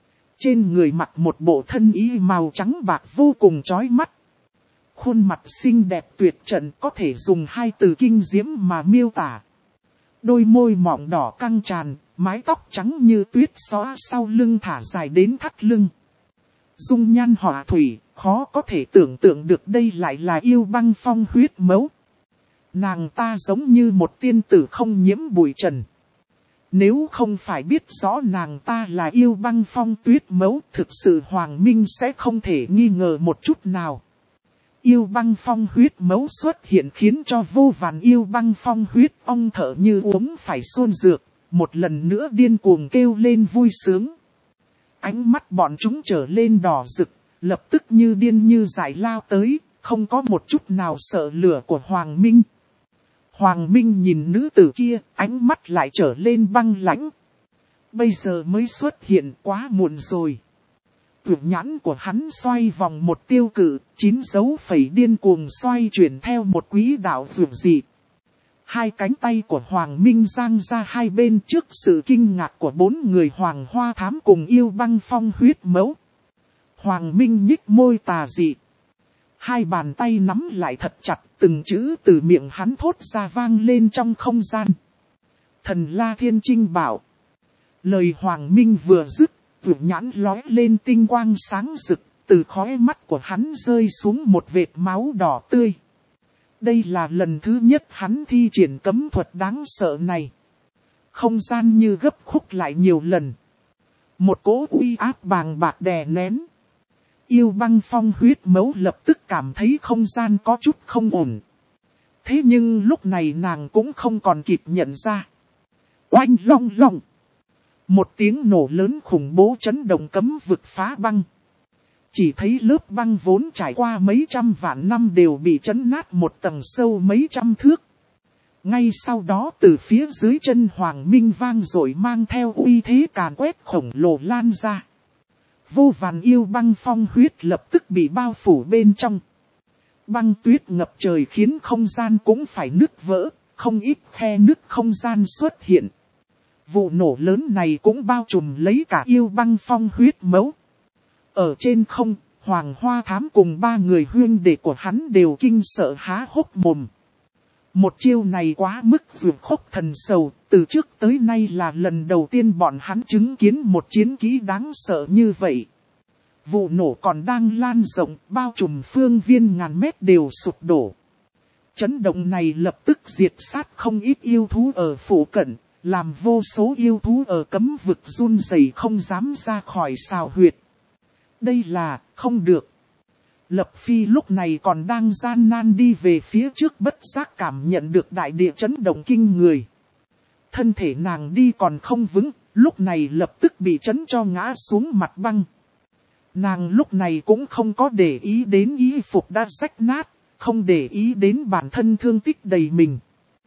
Trên người mặc một bộ thân y màu trắng bạc vô cùng chói mắt. Khuôn mặt xinh đẹp tuyệt trần, có thể dùng 2 từ kinh diễm mà miêu tả. Đôi môi mọng đỏ căng tràn, mái tóc trắng như tuyết xõa sau lưng thả dài đến thắt lưng. dung nhan họa thủy, khó có thể tưởng tượng được đây lại là Yêu Băng Phong huyết mẫu. Nàng ta giống như một tiên tử không nhiễm bụi trần. Nếu không phải biết rõ nàng ta là Yêu Băng Phong tuyết mẫu, thực sự Hoàng Minh sẽ không thể nghi ngờ một chút nào. Yêu Băng Phong huyết mẫu xuất hiện khiến cho vô vàn Yêu Băng Phong huyết ong thở như uống phải xuân dược, một lần nữa điên cuồng kêu lên vui sướng. Ánh mắt bọn chúng trở lên đỏ rực, lập tức như điên như dại lao tới, không có một chút nào sợ lửa của Hoàng Minh. Hoàng Minh nhìn nữ tử kia, ánh mắt lại trở lên băng lãnh. Bây giờ mới xuất hiện, quá muộn rồi. Tuyệt nhãn của hắn xoay vòng một tiêu cự, 9 dấu phẩy điên cuồng xoay chuyển theo một quỹ đạo dường dị. Hai cánh tay của Hoàng Minh giang ra hai bên trước sự kinh ngạc của 4 người Hoàng Hoa Thám cùng Yêu Băng Phong huyết mẫu. Hoàng Minh nhích môi tà dị. Hai bàn tay nắm lại thật chặt, từng chữ từ miệng hắn thốt ra vang lên trong không gian. Thần La Thiên Trinh bảo. Lời Hoàng Minh vừa dứt, tuyệt nhãn lóe lên tinh quang sáng rực, từ khóe mắt của hắn rơi xuống một vệt máu đỏ tươi. Đây là lần thứ nhất hắn thi triển cấm thuật đáng sợ này. Không gian như gấp khúc lại nhiều lần. Một cỗ uy áp bàng bạc đè nén. Yêu Băng Phong huyết mẫu lập tức cảm thấy không gian có chút không ổn. Thế nhưng lúc này nàng cũng không còn kịp nhận ra. Oanh long long. Một tiếng nổ lớn khủng bố chấn động cấm vực phá băng. Chỉ thấy lớp băng vốn trải qua mấy trăm vạn năm đều bị chấn nát một tầng sâu mấy trăm thước. Ngay sau đó từ phía dưới chân Hoàng Minh vang dội mang theo uy thế càn quét khổng lồ lan ra. Vô vàn Yêu Băng Phong huyết lập tức bị bao phủ bên trong. Băng tuyết ngập trời khiến không gian cũng phải nứt vỡ, không ít khe nứt không gian xuất hiện. Vụ nổ lớn này cũng bao trùm lấy cả Yêu Băng Phong huyết mẫu. Ở trên không, Hoàng Hoa Thám cùng 3 người huynh đệ của hắn đều kinh sợ há hốc mồm. Một chiêu này quá mức vượt khốc thần sầu, từ trước tới nay là lần đầu tiên bọn hắn chứng kiến một chiến kỹ đáng sợ như vậy. Vụ nổ còn đang lan rộng, bao trùm phương viên ngàn mét đều sụp đổ. Chấn động này lập tức diệt sát không ít yêu thú ở phụ cận, làm vô số yêu thú ở cấm vực run rẩy không dám ra khỏi xào huyệt. Đây là, không được. Lập Phi lúc này còn đang gian nan đi về phía trước bất giác cảm nhận được đại địa chấn động kinh người. Thân thể nàng đi còn không vững, lúc này lập tức bị chấn cho ngã xuống mặt băng. Nàng lúc này cũng không có để ý đến y phục đã rách nát, không để ý đến bản thân thương tích đầy mình.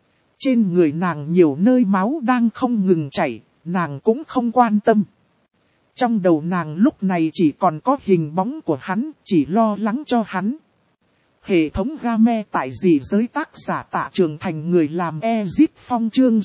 Trên người nàng nhiều nơi máu đang không ngừng chảy, nàng cũng không quan tâm. Trong đầu nàng lúc này chỉ còn có hình bóng của hắn, chỉ lo lắng cho hắn. Hệ thống game tại dị giới tác giả Tạ Trường Thành người làm Ezit Phong chương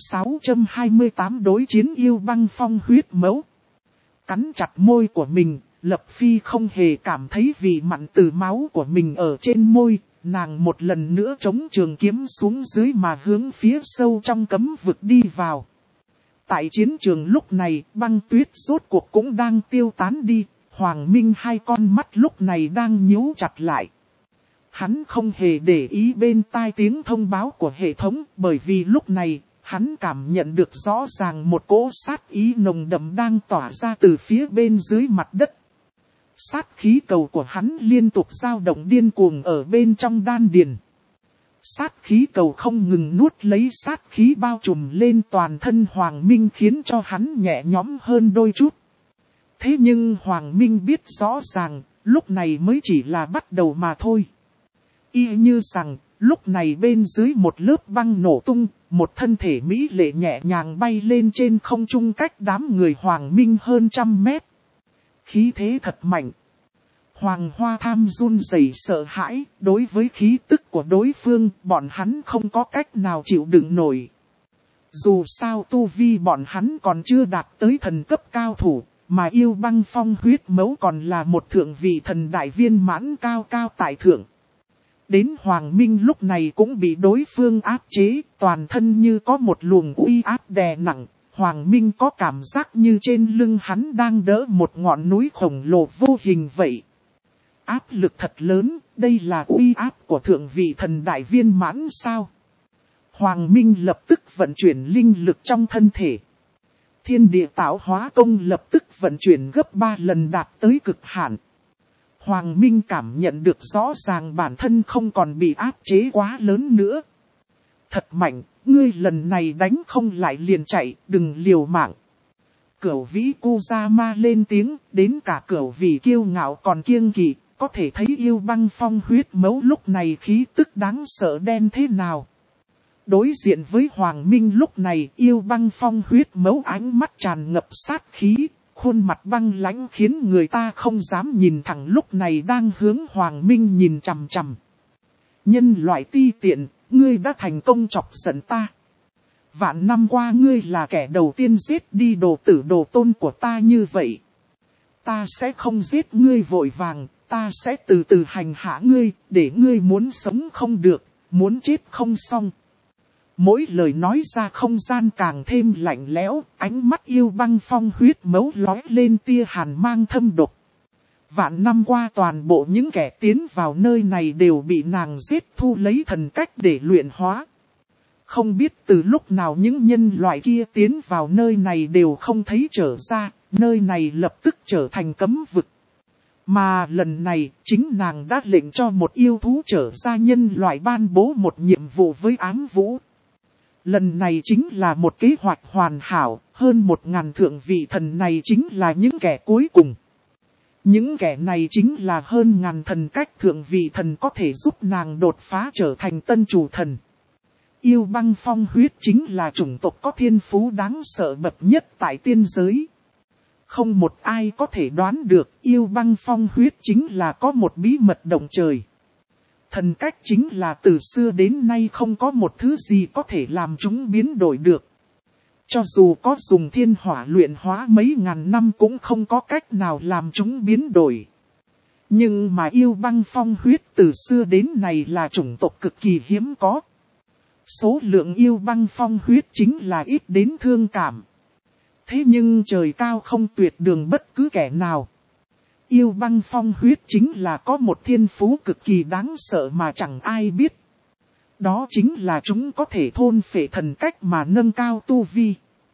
628 đối chiến Yêu Băng Phong huyết mẫu. Cắn chặt môi của mình, Lập Phi không hề cảm thấy vị mặn từ máu của mình ở trên môi. Nàng một lần nữa chống trường kiếm xuống dưới mà hướng phía sâu trong cấm vực đi vào. Tại chiến trường lúc này, băng tuyết rốt cuộc cũng đang tiêu tán đi, Hoàng Minh hai con mắt lúc này đang nhíu chặt lại. Hắn không hề để ý bên tai tiếng thông báo của hệ thống, bởi vì lúc này, hắn cảm nhận được rõ ràng một cỗ sát ý nồng đậm đang tỏa ra từ phía bên dưới mặt đất. Sát khí cầu của hắn liên tục dao động điên cuồng ở bên trong đan điền. Sát khí cầu không ngừng nuốt lấy sát khí bao trùm lên toàn thân Hoàng Minh khiến cho hắn nhẹ nhõm hơn đôi chút. Thế nhưng Hoàng Minh biết rõ ràng, lúc này mới chỉ là bắt đầu mà thôi. Y như rằng, lúc này bên dưới một lớp băng nổ tung, một thân thể mỹ lệ nhẹ nhàng bay lên trên không trung cách đám người Hoàng Minh hơn 100 mét. Khí thế thật mạnh. Hoàng Hoa Tham run rẩy sợ hãi, đối với khí tức của đối phương, bọn hắn không có cách nào chịu đựng nổi. Dù sao tu vi bọn hắn còn chưa đạt tới thần cấp cao thủ, mà Yêu Băng Phong huyết mẫu còn là một thượng vị thần đại viên mãn cao cao tại thượng. Đến Hoàng Minh lúc này cũng bị đối phương áp chế, toàn thân như có một luồng uy áp đè nặng, Hoàng Minh có cảm giác như trên lưng hắn đang đỡ một ngọn núi khổng lồ vô hình vậy. Áp lực thật lớn, đây là uy áp của thượng vị thần đại viên mãn sao? Hoàng Minh lập tức vận chuyển linh lực trong thân thể. Thiên địa tạo hóa công lập tức vận chuyển gấp 3 lần đạt tới cực hạn. Hoàng Minh cảm nhận được rõ ràng bản thân không còn bị áp chế quá lớn nữa. Thật mạnh, ngươi lần này đánh không lại liền chạy, đừng liều mạng. Cửu vĩ Kusama lên tiếng, đến cả cửu vĩ kiêu ngạo còn kiêng kỵ, có thể thấy yêu băng phong huyết mẫu lúc này khí tức đáng sợ đen thế nào. Đối diện với Hoàng Minh lúc này, yêu băng phong huyết mẫu ánh mắt tràn ngập sát khí, khuôn mặt băng lãnh khiến người ta không dám nhìn thẳng, lúc này đang hướng Hoàng Minh nhìn chằm chằm. Nhân loại ti tiện, ngươi đã thành công chọc giận ta. Vạn năm qua ngươi là kẻ đầu tiên giết đi đồ tử đồ tôn của ta như vậy. Ta sẽ không giết ngươi vội vàng, ta sẽ từ từ hành hạ ngươi, để ngươi muốn sống không được, muốn chết không xong. Mỗi lời nói ra không gian càng thêm lạnh lẽo, ánh mắt yêu băng phong huyết mẫu lóe lên tia hàn mang thâm độc. Vạn năm qua toàn bộ những kẻ tiến vào nơi này đều bị nàng giết, thu lấy thần cách để luyện hóa. Không biết từ lúc nào những nhân loại kia tiến vào nơi này đều không thấy trở ra, nơi này lập tức trở thành cấm vực. Mà lần này, chính nàng đã lệnh cho một yêu thú trở ra, nhân loại ban bố một nhiệm vụ với Ám Vũ. Lần này chính là một kế hoạch hoàn hảo, hơn 1000 thượng vị thần này chính là những kẻ cuối cùng. Những kẻ này chính là hơn 1000 thần cách thượng vị thần có thể giúp nàng đột phá trở thành tân chủ thần. Yêu băng phong huyết chính là chủng tộc có thiên phú đáng sợ bậc nhất tại tiên giới. Không một ai có thể đoán được yêu băng phong huyết chính là có một bí mật động trời. Thần cách chính là từ xưa đến nay không có một thứ gì có thể làm chúng biến đổi được. Cho dù có dùng thiên hỏa luyện hóa mấy ngàn năm cũng không có cách nào làm chúng biến đổi. Nhưng mà yêu băng phong huyết từ xưa đến nay là chủng tộc cực kỳ hiếm có. Số lượng yêu băng phong huyết chính là ít đến thương cảm. Thế nhưng trời cao không tuyệt đường bất cứ kẻ nào. Yêu băng phong huyết chính là có một thiên phú cực kỳ đáng sợ mà chẳng ai biết. Đó chính là chúng có thể thôn phệ thần cách mà nâng cao tu vi.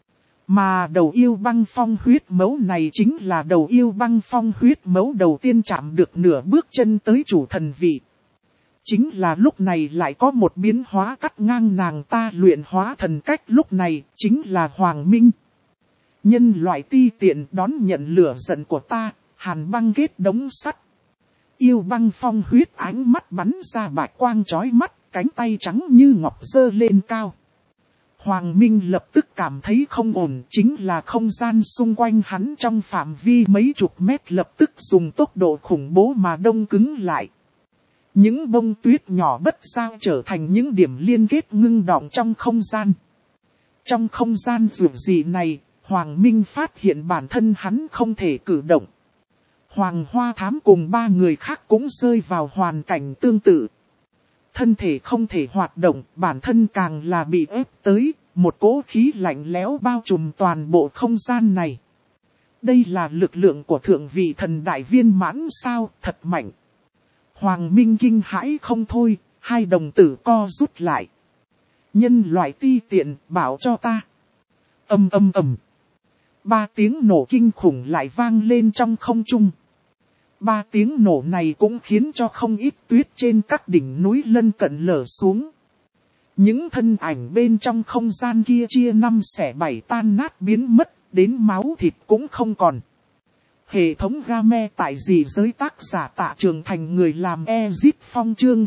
Mà đầu yêu băng phong huyết mẫu này chính là đầu yêu băng phong huyết mẫu đầu tiên chạm được nửa bước chân tới chủ thần vị. Chính là lúc này lại có một biến hóa cắt ngang nàng ta luyện hóa thần cách, lúc này chính là Hoàng Minh. Nhân loại ti tiện đón nhận lửa giận của ta, hàn băng kết đống sắt. Yêu băng phong huyết ánh mắt bắn ra bạch quang chói mắt, cánh tay trắng như ngọc giơ lên cao. Hoàng Minh lập tức cảm thấy không ổn, chính là không gian xung quanh hắn trong phạm vi mấy chục mét lập tức dùng tốc độ khủng bố mà đông cứng lại. Những bông tuyết nhỏ bất sao trở thành những điểm liên kết ngưng đọng trong không gian. Trong không gian rủi dị này, Hoàng Minh phát hiện bản thân hắn không thể cử động. Hoàng Hoa Thám cùng 3 người khác cũng rơi vào hoàn cảnh tương tự. Thân thể không thể hoạt động, bản thân càng là bị ép tới, một cỗ khí lạnh lẽo bao trùm toàn bộ không gian này. Đây là lực lượng của thượng vị thần đại viên mãn sao, thật mạnh. Hoàng Minh kinh hãi không thôi, hai đồng tử co rút lại. Nhân loại ti tiện, bảo cho ta. Ầm ầm ầm. 3 tiếng nổ kinh khủng lại vang lên trong không trung. 3 tiếng nổ này cũng khiến cho không ít tuyết trên các đỉnh núi lân cận lở xuống. Những thân ảnh bên trong không gian kia chia 5 xẻ 7 tan nát biến mất, đến máu thịt cũng không còn. Hệ thống game tại dị giới tác giả Tạ Trường Thành, người làm Ezit Phong chương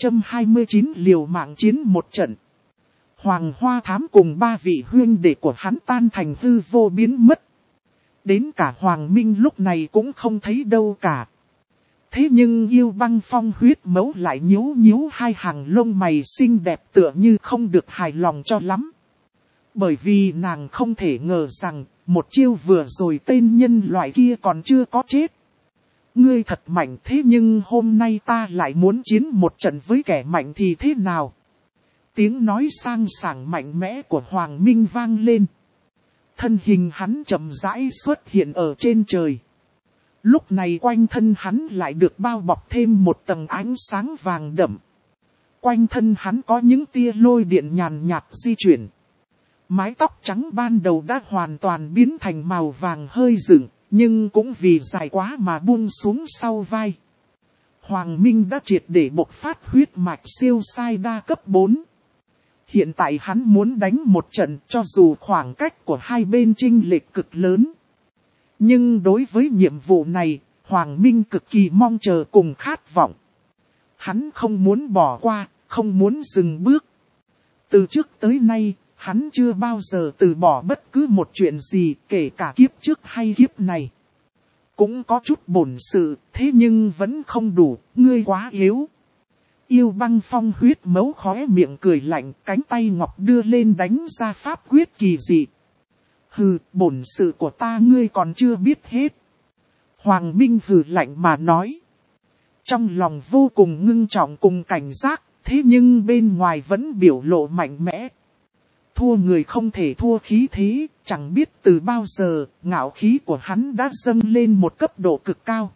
629 liều mạng chiến một trận. Hoàng Hoa Thám cùng 3 vị huynh đệ của hắn tan thành hư vô biến mất. Đến cả Hoàng Minh lúc này cũng không thấy đâu cả. Thế nhưng yêu băng phong huyết mẫu lại nhíu nhíu hai hàng lông mày xinh đẹp tựa như không được hài lòng cho lắm. Bởi vì nàng không thể ngờ rằng, một chiêu vừa rồi tên nhân loại kia còn chưa có chết. Ngươi thật mạnh, thế nhưng hôm nay ta lại muốn chiến một trận với kẻ mạnh thì thế nào? Tiếng nói sang sảng mạnh mẽ của Hoàng Minh vang lên. Thân hình hắn chậm rãi xuất hiện ở trên trời. Lúc này quanh thân hắn lại được bao bọc thêm một tầng ánh sáng vàng đậm. Quanh thân hắn có những tia lôi điện nhàn nhạt di chuyển. Mái tóc trắng ban đầu đã hoàn toàn biến thành màu vàng hơi rừng, nhưng cũng vì dài quá mà buông xuống sau vai. Hoàng Minh đã triệt để bộc phát huyết mạch siêu sai đa cấp 4. Hiện tại hắn muốn đánh một trận cho dù khoảng cách của hai bên chênh lệch cực lớn. Nhưng đối với nhiệm vụ này, Hoàng Minh cực kỳ mong chờ cùng khát vọng. Hắn không muốn bỏ qua, không muốn dừng bước. Từ trước tới nay, hắn chưa bao giờ từ bỏ bất cứ một chuyện gì, kể cả kiếp trước hay kiếp này. Cũng có chút bổn sự, thế nhưng vẫn không đủ, ngươi quá yếu. Yêu Băng Phong huyết mấu khóe miệng cười lạnh, cánh tay ngọc đưa lên đánh ra pháp quyết kỳ dị. Hừ, bổn sự của ta ngươi còn chưa biết hết. Hoàng Minh hừ lạnh mà nói. Trong lòng vô cùng ngưng trọng cùng cảnh giác, thế nhưng bên ngoài vẫn biểu lộ mạnh mẽ. Thua người không thể thua khí thế, chẳng biết từ bao giờ, ngạo khí của hắn đã dâng lên một cấp độ cực cao.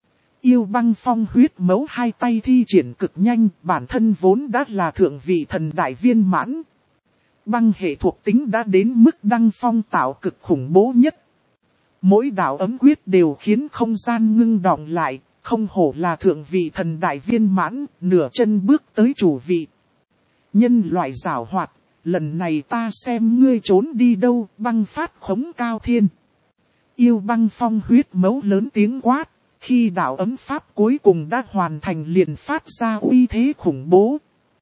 Yêu Băng Phong huyết mấu hai tay thi triển cực nhanh, bản thân vốn đã là thượng vị thần đại viên mãn. Băng hệ thuộc tính đã đến mức đăng phong tạo cực khủng bố nhất. Mỗi đạo ấm quyết đều khiến không gian ngưng đọng lại, không hổ là thượng vị thần đại viên mãn, nửa chân bước tới chủ vị. Nhân loại giảo hoạt, lần này ta xem ngươi trốn đi đâu, băng phát khống cao thiên. Yêu Băng Phong huyết mấu lớn tiếng quát, khi đạo ấm pháp cuối cùng đã hoàn thành liền phát ra uy thế khủng bố.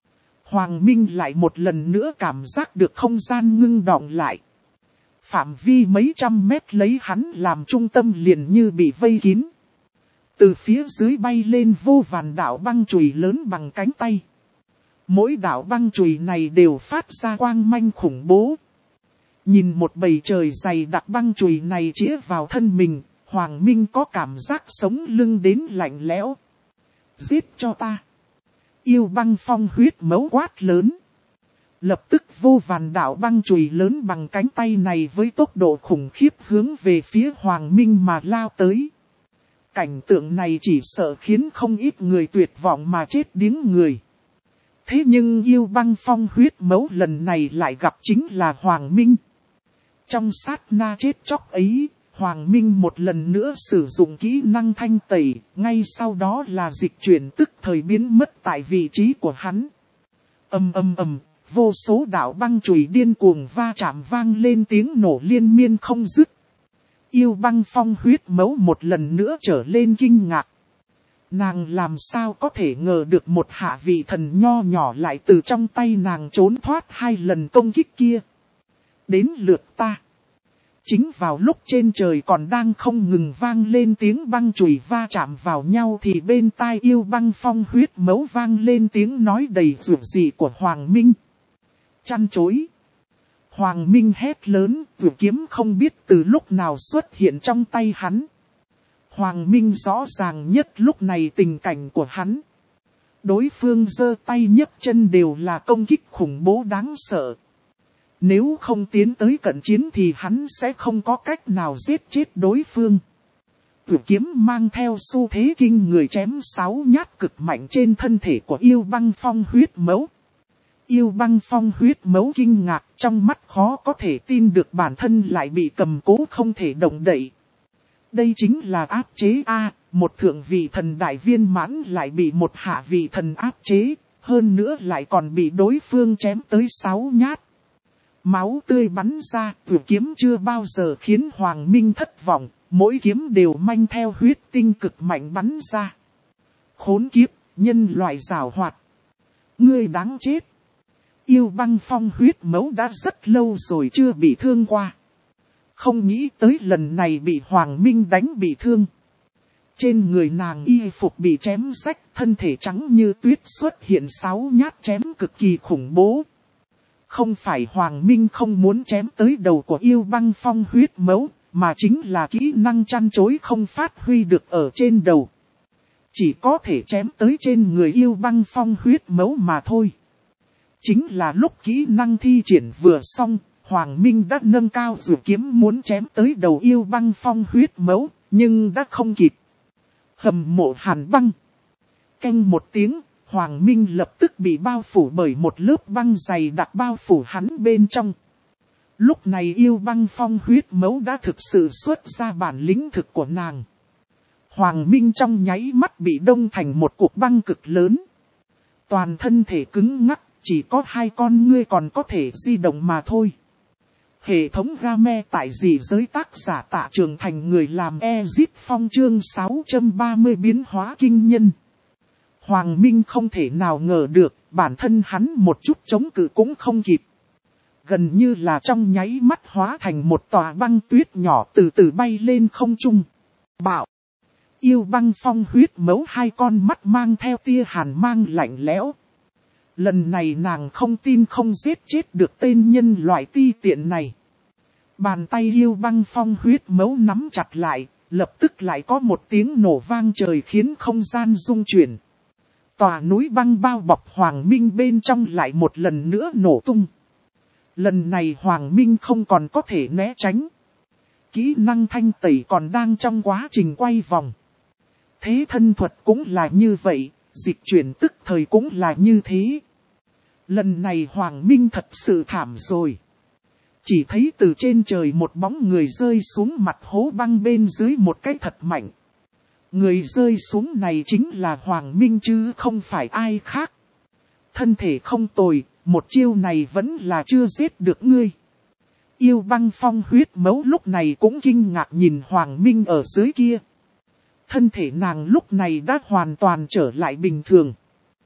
Hoàng Minh lại một lần nữa cảm giác được không gian ngưng đọng lại. Phạm vi mấy trăm mét lấy hắn làm trung tâm liền như bị vây kín. Từ phía dưới bay lên vô vàn đạo băng chùy lớn bằng cánh tay. Mỗi đạo băng chùy này đều phát ra quang manh khủng bố. Nhìn một bầy trời dày đặc băng chùy này chĩa vào thân mình, Hoàng Minh có cảm giác sống lưng đến lạnh lẽo. Giết cho ta. Yêu Băng Phong huyết mấu quát lớn. Lập tức vô vàn đạo băng chùy lớn bằng cánh tay này với tốc độ khủng khiếp hướng về phía Hoàng Minh mà lao tới. Cảnh tượng này chỉ sợ khiến không ít người tuyệt vọng mà chết điếng người. Thế nhưng Yêu Băng Phong huyết mấu lần này lại gặp chính là Hoàng Minh. Trong sát na chết chóc ấy, Hoàng Minh một lần nữa sử dụng kỹ năng thanh tẩy, ngay sau đó là dịch chuyển tức thời biến mất tại vị trí của hắn. Vô số đạo băng chùy điên cuồng va chạm vang lên tiếng nổ liên miên không dứt. Yêu Băng Phong huyết mấu một lần nữa trở lên kinh ngạc. Nàng làm sao có thể ngờ được một hạ vị thần nho nhỏ lại từ trong tay nàng trốn thoát hai lần công kích kia. Đến lượt ta. Chính vào lúc trên trời còn đang không ngừng vang lên tiếng băng chùy va chạm vào nhau thì bên tai Yêu Băng Phong huyết mấu vang lên tiếng nói đầy rủa dị của Hoàng Minh. Chăn chối. Hoàng Minh hét lớn, vượt kiếm không biết từ lúc nào xuất hiện trong tay hắn. Hoàng Minh rõ ràng nhất lúc này tình cảnh của hắn. Đối phương giơ tay nhấc chân đều là công kích khủng bố đáng sợ. Nếu không tiến tới cận chiến thì hắn sẽ không có cách nào giết chết đối phương. Vượt kiếm mang theo xu thế kinh người chém 6 nhát cực mạnh trên thân thể của Yêu Băng Phong huyết mấu. Yêu Băng Phong huyết mấu kinh ngạc, trong mắt khó có thể tin được bản thân lại bị cầm cố không thể động đậy. Đây chính là áp chế A, một thượng vị thần đại viên mãn lại bị một hạ vị thần áp chế, hơn nữa lại còn bị đối phương chém tới 6 nhát. Máu tươi bắn ra, vượt kiếm chưa bao giờ khiến Hoàng Minh thất vọng, mỗi kiếm đều manh theo huyết tinh cực mạnh bắn ra. Khốn kiếp, nhân loại giảo hoạt. Ngươi đáng chết. Yêu Băng Phong huyết mấu đã rất lâu rồi chưa bị thương qua. Không nghĩ tới lần này bị Hoàng Minh đánh bị thương. Trên người nàng y phục bị chém rách, thân thể trắng như tuyết xuất hiện 6 nhát chém cực kỳ khủng bố. Không phải Hoàng Minh không muốn chém tới đầu của Yêu Băng Phong huyết mấu, mà chính là kỹ năng chăn chối không phát huy được ở trên đầu. Chỉ có thể chém tới trên người Yêu Băng Phong huyết mấu mà thôi. Chính là lúc kỹ năng thi triển vừa xong, Hoàng Minh đã nâng cao dù kiếm muốn chém tới đầu yêu băng phong huyết mẫu, nhưng đã không kịp. Hầm mộ hàn băng. Canh một tiếng, Hoàng Minh lập tức bị bao phủ bởi một lớp băng dày đặc bao phủ hắn bên trong. Lúc này yêu băng phong huyết mẫu đã thực sự xuất ra bản lĩnh thực của nàng. Hoàng Minh trong nháy mắt bị đông thành một cục băng cực lớn. Toàn thân thể cứng ngắc, chỉ có hai con ngươi còn có thể di động mà thôi. Hệ thống game tại dị giới tác giả Tạ Trường Thành người làm Ezit Phong chương 630 biến hóa kinh nhân. Hoàng Minh không thể nào ngờ được, bản thân hắn một chút chống cự cũng không kịp. Gần như là trong nháy mắt hóa thành một tòa băng tuyết nhỏ từ từ bay lên không trung. Bạo! Yêu băng phong huyết mẫu hai con mắt mang theo tia hàn mang lạnh lẽo. Lần này nàng không tin không giết chết được tên nhân loại ti tiện này. Bàn tay yêu băng phong huyết mẫu nắm chặt lại, lập tức lại có một tiếng nổ vang trời khiến không gian rung chuyển. Tòa núi băng bao bọc Hoàng Minh bên trong lại một lần nữa nổ tung. Lần này Hoàng Minh không còn có thể né tránh. Kỹ năng thanh tẩy còn đang trong quá trình quay vòng. Thế thân thuật cũng là như vậy, dịch chuyển tức thời cũng là như thế. Lần này Hoàng Minh thật sự thảm rồi. Chỉ thấy từ trên trời một bóng người rơi xuống mặt hố băng bên dưới một cái thật mạnh. Người rơi xuống này chính là Hoàng Minh chứ không phải ai khác. Thân thể không tồi, một chiêu này vẫn là chưa giết được ngươi. Yêu băng phong huyết mẫu lúc này cũng kinh ngạc nhìn Hoàng Minh ở dưới kia. Thân thể nàng lúc này đã hoàn toàn trở lại bình thường.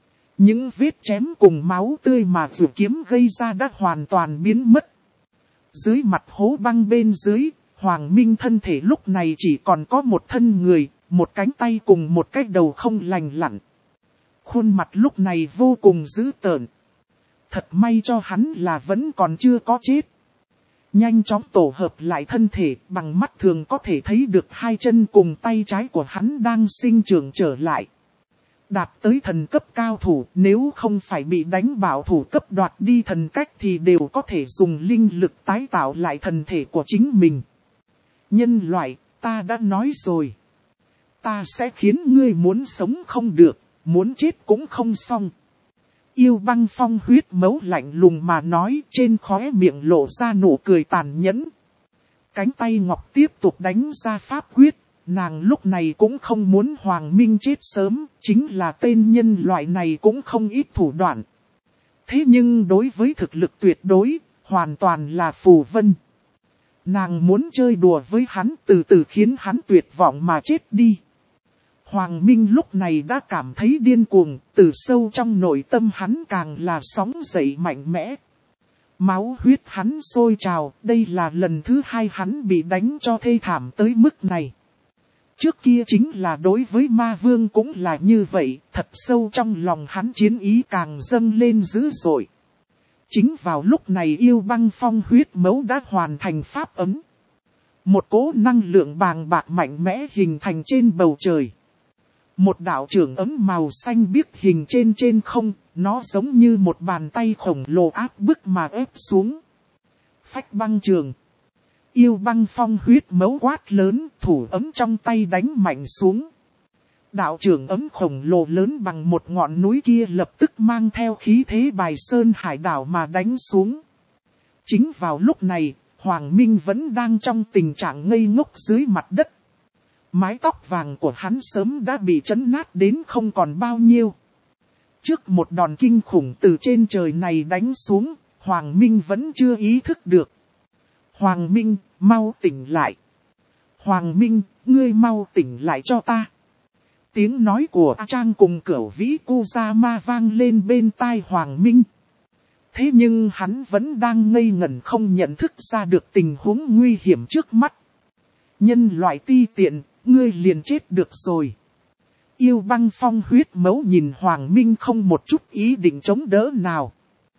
Những vết chém cùng máu tươi mà dù kiếm gây ra đã hoàn toàn biến mất. Dưới mặt hố băng bên dưới, Hoàng Minh thân thể lúc này chỉ còn có một thân người, một cánh tay cùng một cái đầu không lành lặn. Khuôn mặt lúc này vô cùng dữ tợn. Thật may cho hắn là vẫn còn chưa có chết. Nhanh chóng tổ hợp lại thân thể, bằng mắt thường có thể thấy được hai chân cùng tay trái của hắn đang sinh trưởng trở lại. Đạt tới thần cấp cao thủ, nếu không phải bị đánh bảo thủ cấp đoạt đi thần cách thì đều có thể dùng linh lực tái tạo lại thần thể của chính mình. Nhân loại, ta đã nói rồi. Ta sẽ khiến ngươi muốn sống không được, muốn chết cũng không xong. Yêu băng phong huyết mẫu lạnh lùng mà nói, trên khóe miệng lộ ra nụ cười tàn nhẫn. Cánh tay ngọc tiếp tục đánh ra pháp quyết, nàng lúc này cũng không muốn Hoàng Minh chết sớm, chính là tên nhân loại này cũng không ít thủ đoạn. Thế nhưng đối với thực lực tuyệt đối, hoàn toàn là phù vân. Nàng muốn chơi đùa với hắn từ từ khiến hắn tuyệt vọng mà chết đi. Hoàng Minh lúc này đã cảm thấy điên cuồng, từ sâu trong nội tâm hắn càng là sóng dậy mạnh mẽ. Máu huyết hắn sôi trào, đây là lần thứ hai hắn bị đánh cho thê thảm tới mức này. Trước kia chính là đối với ma vương cũng là như vậy, thật sâu trong lòng hắn chiến ý càng dâng lên dữ dội. Chính vào lúc này yêu băng phong huyết mẫu đã hoàn thành pháp ấm. Một cỗ năng lượng bàng bạc mạnh mẽ hình thành trên bầu trời. Một đạo trưởng ấm màu xanh biếc hình trên không, nó giống như một bàn tay khổng lồ áp bức mà ép xuống. Phách băng trường. Yêu băng phong huyết mẫu quát lớn, thủ ấm trong tay đánh mạnh xuống. Đạo trưởng ấm khổng lồ lớn bằng một ngọn núi kia lập tức mang theo khí thế bài sơn hải đảo mà đánh xuống. Chính vào lúc này, Hoàng Minh vẫn đang trong tình trạng ngây ngốc dưới mặt đất. Mái tóc vàng của hắn sớm đã bị chấn nát đến không còn bao nhiêu. Trước một đòn kinh khủng từ trên trời này đánh xuống, Hoàng Minh vẫn chưa ý thức được. Hoàng Minh, mau tỉnh lại. Hoàng Minh, ngươi mau tỉnh lại cho ta. Tiếng nói của A Trang cùng Cửu Vĩ Kusama vang lên bên tai Hoàng Minh. Thế nhưng hắn vẫn đang ngây ngẩn không nhận thức ra được tình huống nguy hiểm trước mắt. Nhân loại ti tiện, ngươi liền chết được rồi. Yêu băng phong huyết mẫu nhìn Hoàng Minh không một chút ý định chống đỡ nào.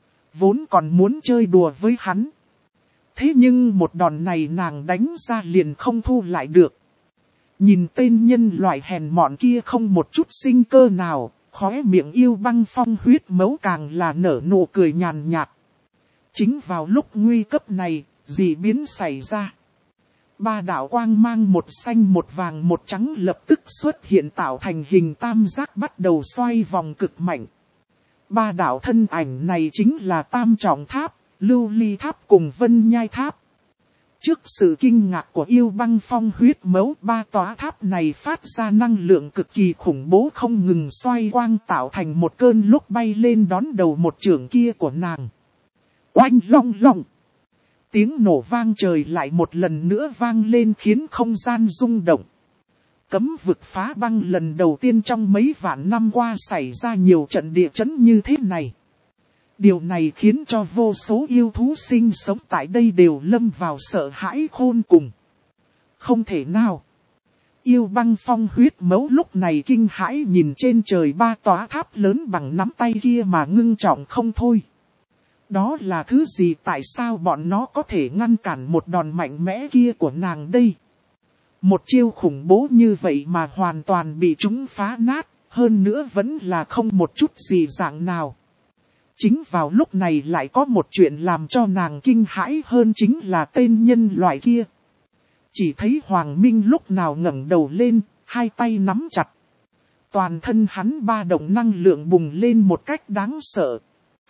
Vốn còn muốn chơi đùa với hắn. Thế nhưng một đòn này nàng đánh ra liền không thu lại được. Nhìn tên nhân loại hèn mọn kia không một chút sinh cơ nào, khóe miệng yêu băng phong huyết mẫu càng là nở nụ cười nhàn nhạt. Chính vào lúc nguy cấp này, dị biến xảy ra. Ba đạo quang mang một xanh một vàng một trắng lập tức xuất hiện tạo thành hình tam giác bắt đầu xoay vòng cực mạnh. Ba đạo thân ảnh này chính là Tam Trọng Tháp, Lưu Ly Tháp cùng Vân Nhai Tháp. Trước sự kinh ngạc của Yêu Băng Phong huyết mẫu, ba tòa tháp này phát ra năng lượng cực kỳ khủng bố không ngừng xoay quang tạo thành một cơn lốc bay lên đón đầu một chưởng kia của nàng. Oanh long long! Tiếng nổ vang trời lại một lần nữa vang lên khiến không gian rung động. Cấm vực phá băng lần đầu tiên trong mấy vạn năm qua xảy ra nhiều trận địa chấn như thế này. Điều này khiến cho vô số yêu thú sinh sống tại đây đều lâm vào sợ hãi khôn cùng. Không thể nào! Yêu Băng Phong huyết mẫu lúc này kinh hãi nhìn trên trời ba tòa tháp lớn bằng nắm tay kia mà ngưng trọng không thôi. Đó là thứ gì, tại sao bọn nó có thể ngăn cản một đòn mạnh mẽ kia của nàng đây? Một chiêu khủng bố như vậy mà hoàn toàn bị chúng phá nát, hơn nữa vẫn là không một chút gì dạng nào. Chính vào lúc này lại có một chuyện làm cho nàng kinh hãi hơn chính là tên nhân loại kia. Chỉ thấy Hoàng Minh lúc nào ngẩng đầu lên, hai tay nắm chặt. Toàn thân hắn ba động năng lượng bùng lên một cách đáng sợ.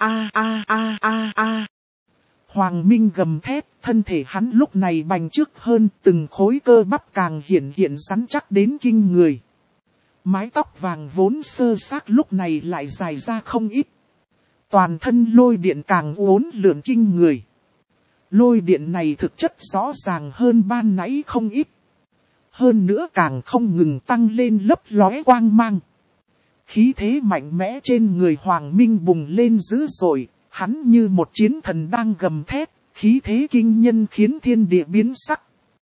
Hoàng Minh gầm thét, thân thể hắn lúc này bành trướng hơn, từng khối cơ bắp càng hiện rắn chắc đến kinh người. Mái tóc vàng vốn sơ xác lúc này lại dài ra không ít. Toàn thân lôi điện càng uốn lượn kinh người. Lôi điện này thực chất rõ ràng hơn ban nãy không ít. Hơn nữa càng không ngừng tăng lên lấp lóe quang mang. Khí thế mạnh mẽ trên người Hoàng Minh bùng lên dữ dội, hắn như một chiến thần đang gầm thét, khí thế kinh nhân khiến thiên địa biến sắc.